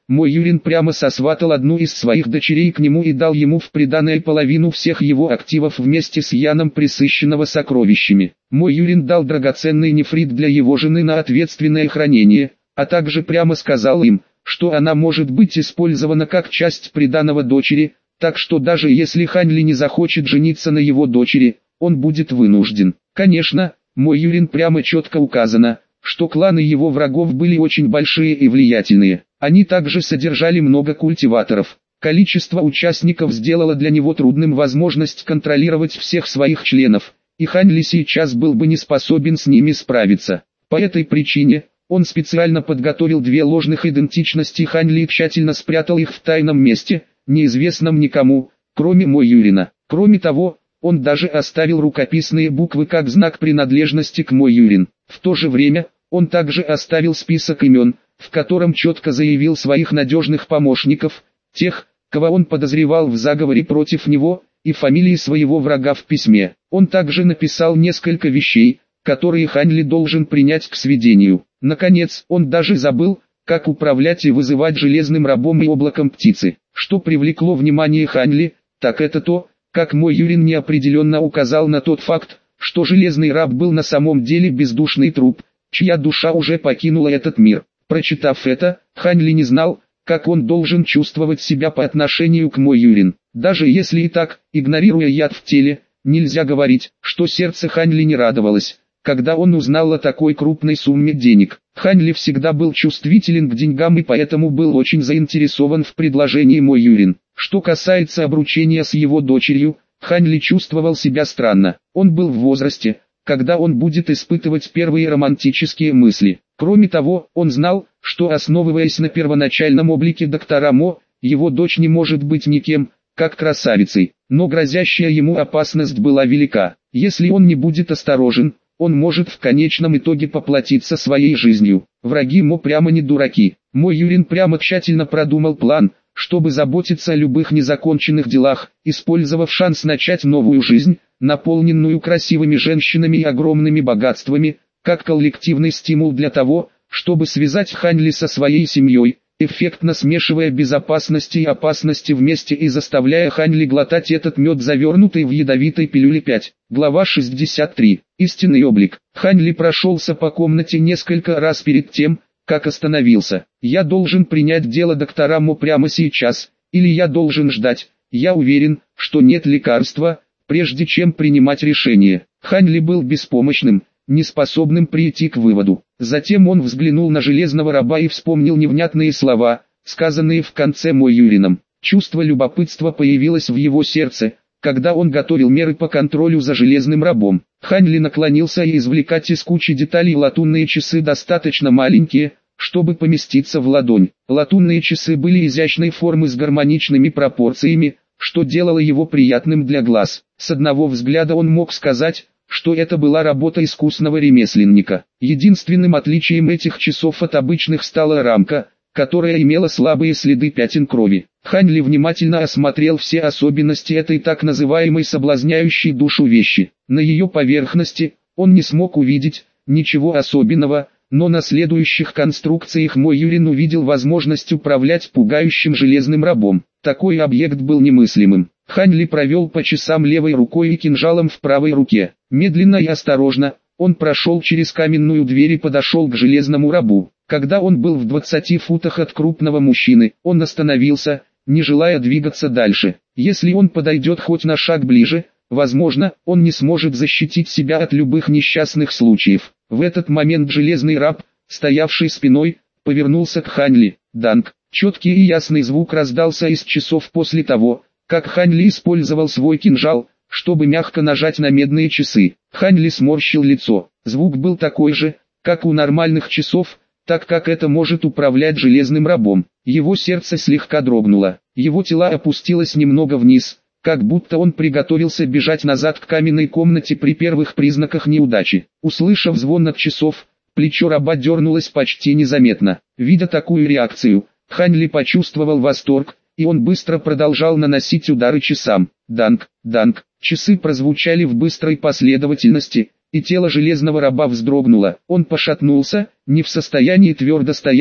Мо Юрин прямо сосватал одну из своих дочерей к нему и дал ему в приданое половину всех его активов вместе с Яном, присыщенного сокровищами. Мо Юрин дал драгоценный нефрит для его жены на ответственное хранение, а также прямо сказал им, что она может быть использована как часть приданого дочери, так что даже если Хань Ли не захочет жениться на его дочери, он будет вынужден. Конечно, Мо Юрин прямо четко указано, что кланы его врагов были очень большие и влиятельные. Они также содержали много культиваторов. Количество участников сделало для него трудным возможность контролировать всех своих членов, и Хань Ли сейчас был бы не способен с ними справиться. По этой причине, он специально подготовил 2 ложных идентичности Хань Ли и тщательно спрятал их в тайном месте, неизвестном никому, кроме Мо Юрина. Кроме того, он даже оставил рукописные буквы как знак принадлежности к Мо Юрин. В то же время, он также оставил список имен, в котором четко заявил своих надежных помощников, тех, кого он подозревал в заговоре против него, и фамилии своего врага в письме. Он также написал несколько вещей, которые Хань Ли должен принять к сведению. Наконец, он даже забыл, как управлять и вызывать железным рабом и облаком птицы. Что привлекло внимание Хань Ли, так это то, как Мо Юрин неопределенно указал на тот факт, что железный раб был на самом деле бездушный труп, чья душа уже покинула этот мир. Прочитав это, Хань Ли не знал, как он должен чувствовать себя по отношению к Мо Юрин. Даже если и так, игнорируя яд в теле, нельзя говорить, что сердце Хань Ли не радовалось, когда он узнал о такой крупной сумме денег. Хань Ли всегда был чувствителен к деньгам и поэтому был очень заинтересован в предложении Мо Юрин. Что касается обручения с его дочерью, Хань Ли чувствовал себя странно. Он был в возрасте, когда он будет испытывать первые романтические мысли. Кроме того, он знал, что основываясь на первоначальном облике доктора Мо, его дочь не может быть никем, как красавицей. Но грозящая ему опасность была велика. Если он не будет осторожен, он может в конечном итоге поплатиться своей жизнью. Враги Мо прямо не дураки. Мо Юрин прямо тщательно продумал план, чтобы заботиться о любых незаконченных делах, использовав шанс начать новую жизнь, наполненную красивыми женщинами и огромными богатствами, как коллективный стимул для того, чтобы связать Хань Ли со своей семьей, эффектно смешивая безопасности и опасности вместе и заставляя Хань Ли глотать этот мед, завернутый в ядовитой пилюле. 5. Глава 63. Истинный облик. Хань Ли прошелся по комнате несколько раз перед тем, как остановился. Я должен принять дело доктора Мо прямо сейчас, или я должен ждать. Я уверен, что нет лекарства, прежде чем принимать решение. Хань Ли был беспомощным, неспособным прийти к выводу. Затем он взглянул на железного раба и вспомнил невнятные слова, сказанные в конце Мо Юрином. Чувство любопытства появилось в его сердце, когда он готовил меры по контролю за железным рабом. Хань Ли наклонился и извлекать из кучи деталей латунные часы достаточно маленькие, чтобы поместиться в ладонь. Латунные часы были изящной формы с гармоничными пропорциями, что делало его приятным для глаз. С одного взгляда он мог сказать, что это была работа искусного ремесленника. Единственным отличием этих часов от обычных стала рамка, которая имела слабые следы пятен крови. Хань Ли внимательно осмотрел все особенности этой так называемой соблазняющей душу вещи. На ее поверхности он не смог увидеть ничего особенного, но на следующих конструкциях Мо Юрин увидел возможность управлять пугающим железным рабом. Такой объект был немыслимым. Хань Ли провел по часам левой рукой и кинжалом в правой руке. Медленно и осторожно, он прошел через каменную дверь и подошел к железному рабу. Когда он был в 20 футах от крупного мужчины, он остановился, не желая двигаться дальше. Если он подойдет хоть на шаг ближе, возможно, он не сможет защитить себя от любых несчастных случаев. В этот момент железный раб, стоявший спиной, повернулся к Хань Ли. Данг. Четкий и ясный звук раздался из часов после того, как Хань Ли использовал свой кинжал, чтобы мягко нажать на медные часы. Хань Ли сморщил лицо. Звук был такой же, как у нормальных часов, так как это может управлять железным рабом. Его сердце слегка дрогнуло. Его тело опустилось немного вниз, как будто он приготовился бежать назад к каменной комнате при первых признаках неудачи. Услышав звон от часов, плечо раба дернулось почти незаметно. Видя такую реакцию, Хань Ли почувствовал восторг, и он быстро продолжал наносить удары часам. Данг, данг. Часы прозвучали в быстрой последовательности, и тело железного раба вздрогнуло. Он пошатнулся, не в состоянии твердо стоять,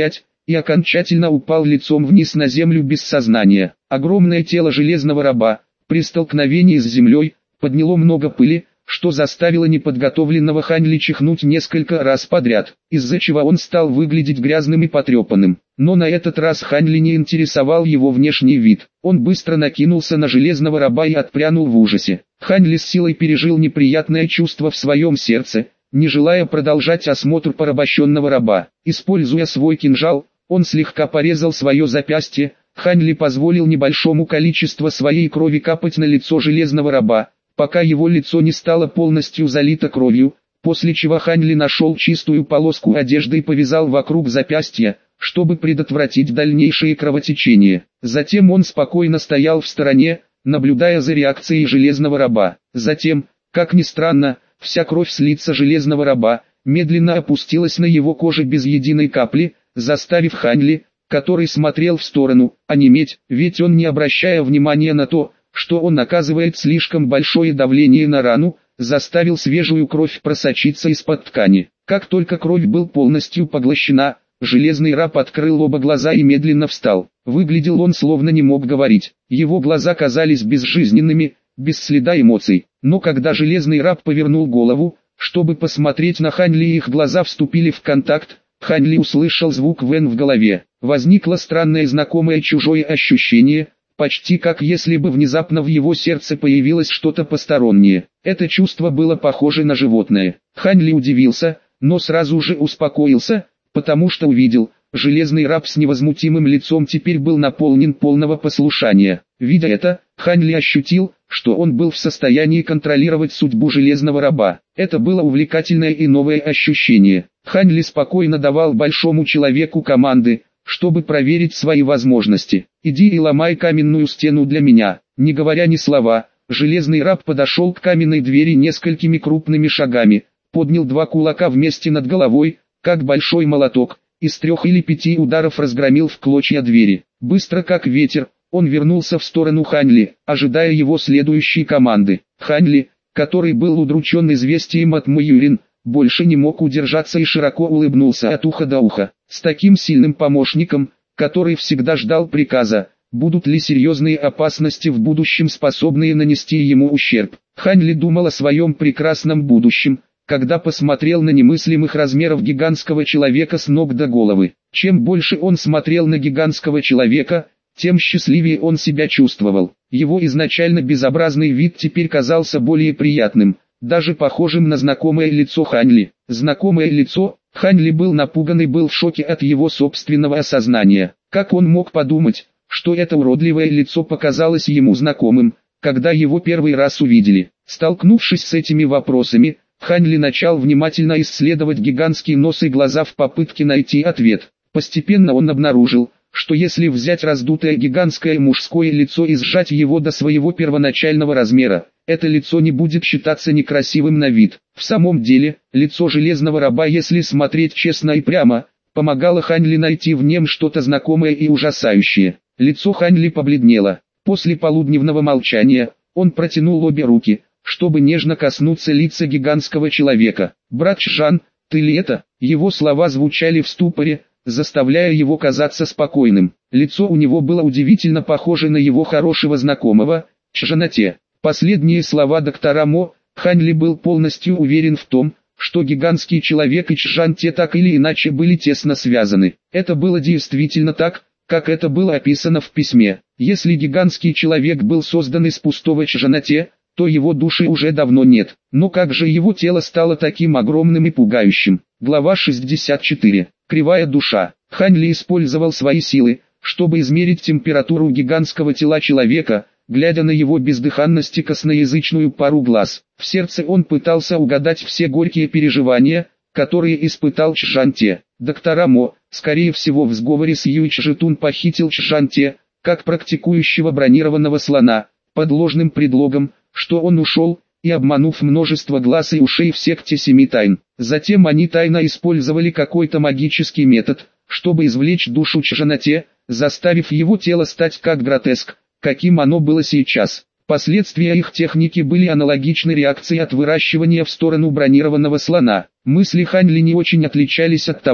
и окончательно упал лицом вниз на землю без сознания. Огромное тело железного раба, при столкновении с землей, подняло много пыли, что заставило неподготовленного Хань Ли чихнуть несколько раз подряд, из-за чего он стал выглядеть грязным и потрепанным. Но на этот раз Хань Ли не интересовал его внешний вид. Он быстро накинулся на железного раба и отпрянул в ужасе. Хань Ли с силой пережил неприятное чувство в своем сердце, не желая продолжать осмотр порабощенного раба. Используя свой кинжал, он слегка порезал свое запястье. Хань Ли позволил небольшому количеству своей крови капать на лицо железного раба, пока его лицо не стало полностью залито кровью, после чего Хань Ли нашел чистую полоску одежды и повязал вокруг запястья, чтобы предотвратить дальнейшее кровотечение. Затем он спокойно стоял в стороне, наблюдая за реакцией железного раба. Затем, как ни странно, вся кровь с лица железного раба медленно опустилась на его коже без единой капли, заставив Хань Ли, который смотрел в сторону, онеметь, ведь он, не обращая внимания на то, что он оказывает слишком большое давление на рану, заставил свежую кровь просочиться из-под ткани. Как только кровь была полностью поглощена, железный раб открыл оба глаза и медленно встал. Выглядел он словно не мог говорить. Его глаза казались безжизненными, без следа эмоций. Но когда железный раб повернул голову, чтобы посмотреть на Хань Ли, их глаза вступили в контакт. Хань Ли услышал звук Вэн в голове. Возникло странное знакомое чужое ощущение, почти как если бы внезапно в его сердце появилось что-то постороннее. Это чувство было похоже на животное. Хань Ли удивился, но сразу же успокоился, потому что увидел, железный раб с невозмутимым лицом теперь был наполнен полного послушания. Видя это, Хань Ли ощутил, что он был в состоянии контролировать судьбу железного раба. Это было увлекательное и новое ощущение. Хань Ли спокойно давал большому человеку команды, чтобы проверить свои возможности. «Иди и ломай каменную стену для меня». Не говоря ни слова, железный раб подошел к каменной двери несколькими крупными шагами, поднял два кулака вместе над головой, как большой молоток, из 3 или 5 ударов разгромил в клочья двери. Быстро как ветер, он вернулся в сторону Хань Ли, ожидая его следующей команды. Хань Ли, который был удручен известием от Муюрин, больше не мог удержаться и широко улыбнулся от уха до уха. С таким сильным помощником, который всегда ждал приказа, будут ли серьезные опасности в будущем, способные нанести ему ущерб. Хань Ли думал о своем прекрасном будущем, когда посмотрел на немыслимых размеров гигантского человека с ног до головы. Чем больше он смотрел на гигантского человека, тем счастливее он себя чувствовал. Его изначально безобразный вид теперь казался более приятным, даже похожим на знакомое лицо Хань Ли. Знакомое лицо. Хань Ли был напуган и был в шоке от его собственного осознания. Как он мог подумать, что это уродливое лицо показалось ему знакомым, когда его первый раз увидели? Столкнувшись с этими вопросами, Хань Ли начал внимательно исследовать гигантский нос и глаза в попытке найти ответ. Постепенно он обнаружил, что если взять раздутое гигантское мужское лицо и сжать его до своего первоначального размера, это лицо не будет считаться некрасивым на вид. В самом деле, лицо железного раба, если смотреть честно и прямо, помогало Хань Ли найти в нем что-то знакомое и ужасающее. Лицо Хань Ли побледнело. После полудневного молчания, он протянул обе руки, чтобы нежно коснуться лица гигантского человека. «Брат Чжан, ты ли это?» Его слова звучали в ступоре, заставляя его казаться спокойным. Лицо у него было удивительно похоже на его хорошего знакомого, Чжаноте. Последние слова доктора Мо. Хань Ли был полностью уверен в том, что гигантский человек и Чжанте так или иначе были тесно связаны. Это было действительно так, как это было описано в письме. Если гигантский человек был создан из пустого Чжаноте, то его души уже давно нет. Но как же его тело стало таким огромным и пугающим? Глава 64. Кривая душа. Хань Ли использовал свои силы, чтобы измерить температуру гигантского тела человека, глядя на его бездыханность и косноязычную пару глаз. В сердце он пытался угадать все горькие переживания, которые испытал Чжанте. Доктора Мо, скорее всего, в сговоре с Юй Чжитун похитил Чжанте, как практикующего бронированного слона, под ложным предлогом, что он ушел, и обманув множество глаз и ушей в секте 7 тайн. Затем они тайно использовали какой-то магический метод, чтобы извлечь душу Чжаноте, заставив его тело стать как гротеск, каким оно было сейчас. Последствия их техники были аналогичны реакции от выращивания в сторону бронированного слона. Мысли Хань Ли не очень отличались от того,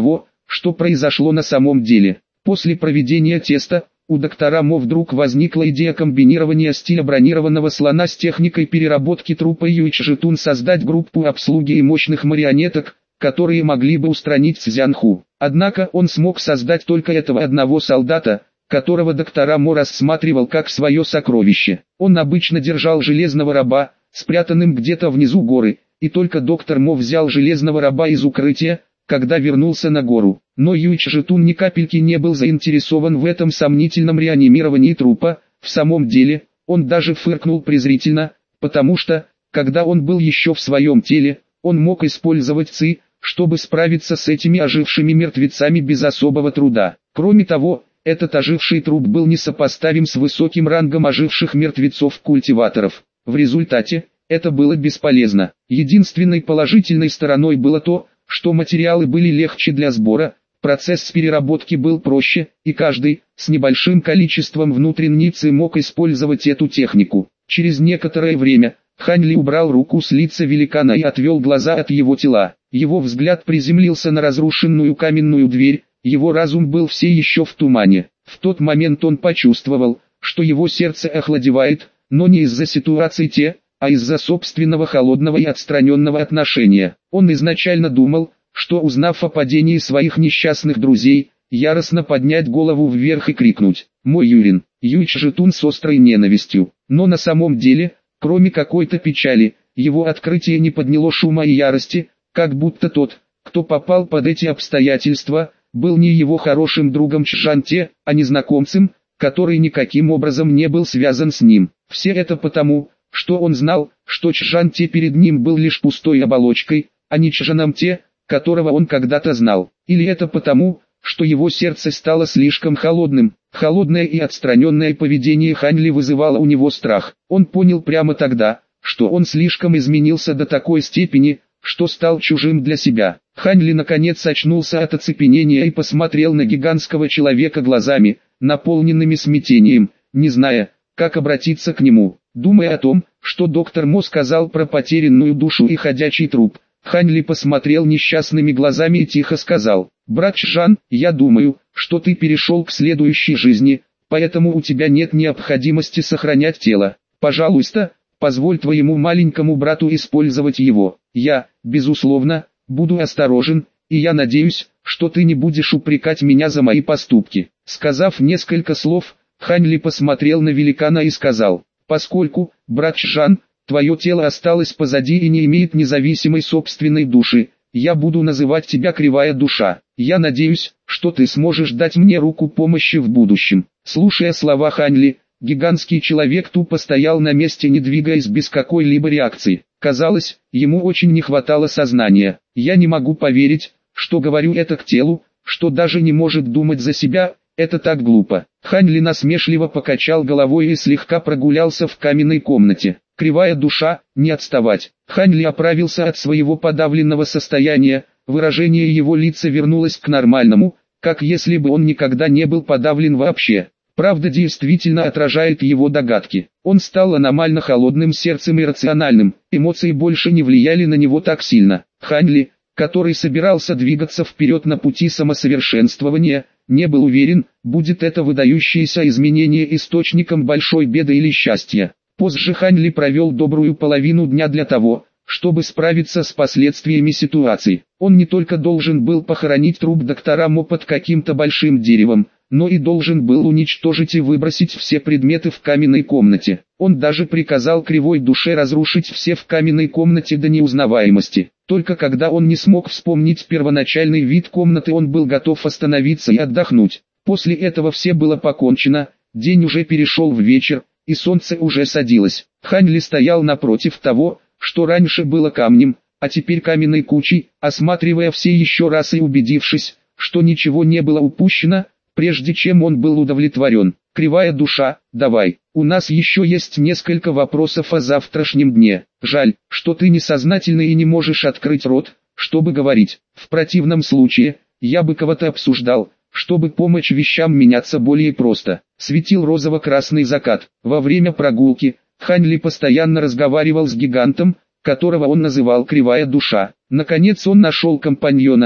что произошло на самом деле. После проведения теста, у доктора Мо вдруг возникла идея комбинирования стиля бронированного слона с техникой переработки трупа Юйчжитун, создать группу обслуги и мощных марионеток, которые могли бы устранить Цзянху. Однако он смог создать только этого одного солдата, которого доктора Мо рассматривал как свое сокровище. Он обычно держал железного раба, спрятанным где-то внизу горы, и только доктор Мо взял железного раба из укрытия, когда вернулся на гору. Но Юйчжитун ни капельки не был заинтересован в этом сомнительном реанимировании трупа. В самом деле, он даже фыркнул презрительно, потому что, когда он был еще в своем теле, он мог использовать ци, чтобы справиться с этими ожившими мертвецами без особого труда. Кроме того, этот оживший труп был несопоставим с высоким рангом оживших мертвецов-культиваторов. В результате, это было бесполезно. Единственной положительной стороной было то, что материалы были легче для сбора, процесс переработки был проще, и каждый, с небольшим количеством внутренней ци, мог использовать эту технику. Через некоторое время, Хань Ли убрал руку с лица великана и отвел глаза от его тела. Его взгляд приземлился на разрушенную каменную дверь, его разум был все еще в тумане. В тот момент он почувствовал, что его сердце охладевает, но не из-за ситуации а из-за собственного холодного и отстраненного отношения. Он изначально думал, что, узнав о падении своих несчастных друзей, яростно поднять голову вверх и крикнуть «Мой Юрин!» Юйчжитун с острой ненавистью. Но на самом деле, кроме какой-то печали, его открытие не подняло шума и ярости, как будто тот, кто попал под эти обстоятельства, был не его хорошим другом Чжанте, а незнакомцем, который никаким образом не был связан с ним. Все это потому, что он знал, что Чжанте перед ним был лишь пустой оболочкой, а не Чжанамте, которого он когда-то знал. Или это потому, что его сердце стало слишком холодным. Холодное и отстраненное поведение Хань Ли вызывало у него страх. Он понял прямо тогда, что он слишком изменился до такой степени, что стал чужим для себя. Хань Ли наконец очнулся от оцепенения и посмотрел на гигантского человека глазами, наполненными смятением, не зная, как обратиться к нему. Думая о том, что доктор Мо сказал про потерянную душу и ходячий труп, Хань Ли посмотрел несчастными глазами и тихо сказал: «Брат Чжан, я думаю, что ты перешел к следующей жизни, поэтому у тебя нет необходимости сохранять тело. Пожалуйста, позволь твоему маленькому брату использовать его. Я, безусловно, буду осторожен, и я надеюсь, что ты не будешь упрекать меня за мои поступки». Сказав несколько слов, Хань Ли посмотрел на великана и сказал: «Поскольку, брат Чжан, твое тело осталось позади и не имеет независимой собственной души, я буду называть тебя Кривая Душа. Я надеюсь, что ты сможешь дать мне руку помощи в будущем». Слушая слова Хань Ли, гигантский человек тупо стоял на месте, не двигаясь без какой-либо реакции. Казалось, ему очень не хватало сознания. «Я не могу поверить, что говорю это к телу, что даже не может думать за себя. Это так глупо». Хань Ли насмешливо покачал головой и слегка прогулялся в каменной комнате. «Кривая душа, не отставать». Хань Ли оправился от своего подавленного состояния, выражение его лица вернулось к нормальному, как если бы он никогда не был подавлен вообще. Правда действительно отражает его догадки. Он стал аномально холодным сердцем и рациональным, эмоции больше не влияли на него так сильно. Хань Ли, который собирался двигаться вперед на пути самосовершенствования, не был уверен, будет это выдающееся изменение источником большой беды или счастья. Позже Хань Ли провел добрую половину дня для того, чтобы справиться с последствиями ситуации. Он не только должен был похоронить труп доктора Мо под каким-то большим деревом, но и должен был уничтожить и выбросить все предметы в каменной комнате. Он даже приказал Кривой Душе разрушить все в каменной комнате до неузнаваемости. Только когда он не смог вспомнить первоначальный вид комнаты, он был готов остановиться и отдохнуть. После этого все было покончено, день уже перешел в вечер, и солнце уже садилось. Хань Ли стоял напротив того, что раньше было камнем, а теперь каменной кучей, осматривая все еще раз и убедившись, что ничего не было упущено, прежде чем он был удовлетворен. «Кривая душа, давай, у нас еще есть несколько вопросов о завтрашнем дне. Жаль, что ты несознательный и не можешь открыть рот, чтобы говорить. В противном случае, я бы кого-то обсуждал, чтобы помочь вещам меняться более просто». Светил розово-красный закат. Во время прогулки, Хань Ли постоянно разговаривал с гигантом, которого он называл Кривая Душа. Наконец он нашел компаньона,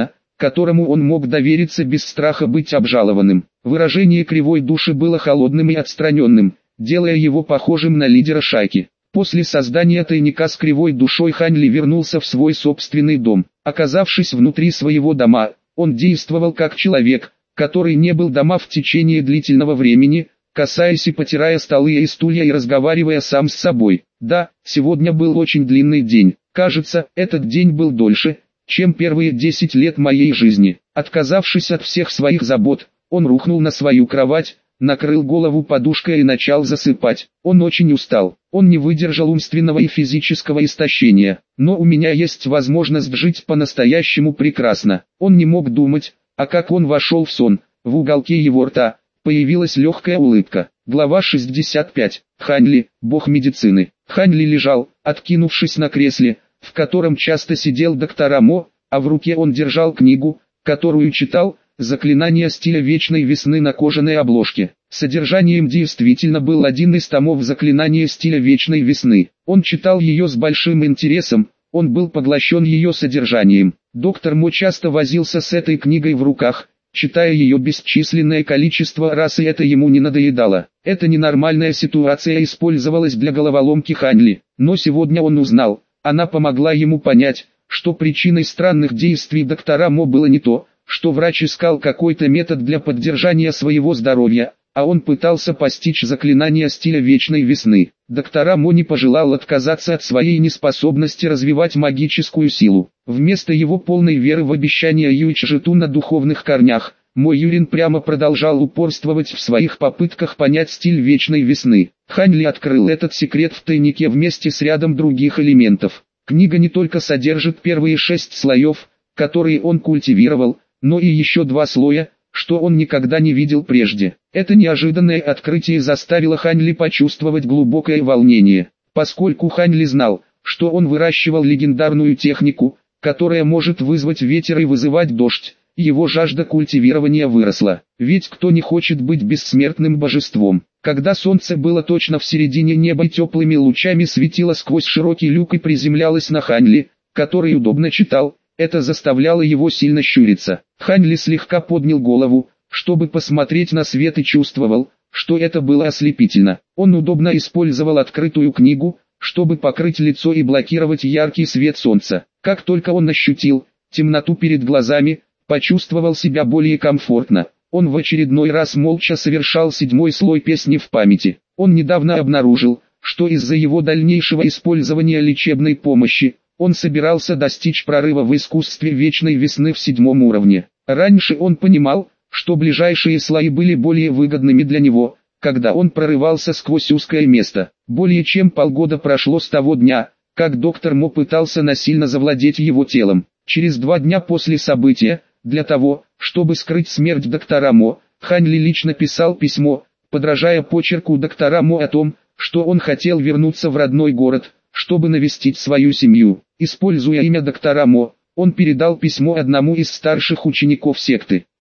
которому он мог довериться без страха быть обжалованным. Выражение кривой души было холодным и отстраненным, делая его похожим на лидера шайки. После создания тайника с кривой душой Хань Ли вернулся в свой собственный дом. Оказавшись внутри своего дома, он действовал как человек, который не был дома в течение длительного времени, касаясь и потирая столы и стулья и разговаривая сам с собой. Да, сегодня был очень длинный день. Кажется, этот день был дольше, чем первые 10 лет моей жизни. Отказавшись от всех своих забот, он рухнул на свою кровать, накрыл голову подушкой и начал засыпать. Он очень устал. Он не выдержал умственного и физического истощения. Но у меня есть возможность жить по-настоящему прекрасно. Он не мог думать, а как он вошел в сон, в уголке его рта появилась легкая улыбка. Глава 65. Хань Ли, бог медицины. Хань Ли лежал, откинувшись на кресле, в котором часто сидел доктор Мо, а в руке он держал книгу, которую читал, «Заклинание стиля вечной весны» на кожаной обложке. Содержанием действительно был один из томов «Заклинания стиля вечной весны». Он читал ее с большим интересом, он был поглощен ее содержанием. Доктор Мо часто возился с этой книгой в руках, читая ее бесчисленное количество раз, и это ему не надоедало. Эта ненормальная ситуация использовалась для головоломки Хань Ли, но сегодня он узнал, она помогла ему понять, что причиной странных действий доктора Мо было не то, что врач искал какой-то метод для поддержания своего здоровья, а он пытался постичь заклинание стиля вечной весны. Доктор Мо не пожелал отказаться от своей неспособности развивать магическую силу. Вместо его полной веры в обещания Юйчжиту на духовных корнях, Мо Юрин прямо продолжал упорствовать в своих попытках понять стиль вечной весны. Хань Ли открыл этот секрет в тайнике вместе с рядом других элементов. Книга не только содержит первые 6 слоев, которые он культивировал, но и еще 2 слоя, что он никогда не видел прежде. Это неожиданное открытие заставило Хань Ли почувствовать глубокое волнение, поскольку Хань Ли знал, что он выращивал легендарную технику, которая может вызвать ветер и вызывать дождь. Его жажда культивирования выросла, ведь кто не хочет быть бессмертным божеством. Когда солнце было точно в середине неба и теплыми лучами светило сквозь широкий люк и приземлялось на Хань Ли, который удобно читал, это заставляло его сильно щуриться. Хань Ли слегка поднял голову, чтобы посмотреть на свет, и чувствовал, что это было ослепительно. Он удобно использовал открытую книгу, чтобы покрыть лицо и блокировать яркий свет солнца. Как только он ощутил темноту перед глазами, почувствовал себя более комфортно. Он в очередной раз молча совершал 7-й слой песни в памяти. Он недавно обнаружил, что из-за его дальнейшего использования лечебной помощи, он собирался достичь прорыва в искусстве вечной весны в 7-м уровне. Раньше он понимал, что ближайшие слои были более выгодными для него, когда он прорывался сквозь узкое место. Более чем полгода прошло с того дня, как доктор Мо пытался насильно завладеть его телом. Через 2 дня после события, для того, чтобы скрыть смерть доктора Мо, Хань Ли лично писал письмо, подражая почерку доктора Мо о том, что он хотел вернуться в родной город, чтобы навестить свою семью. Используя имя доктора Мо, он передал письмо одному из старших учеников секты.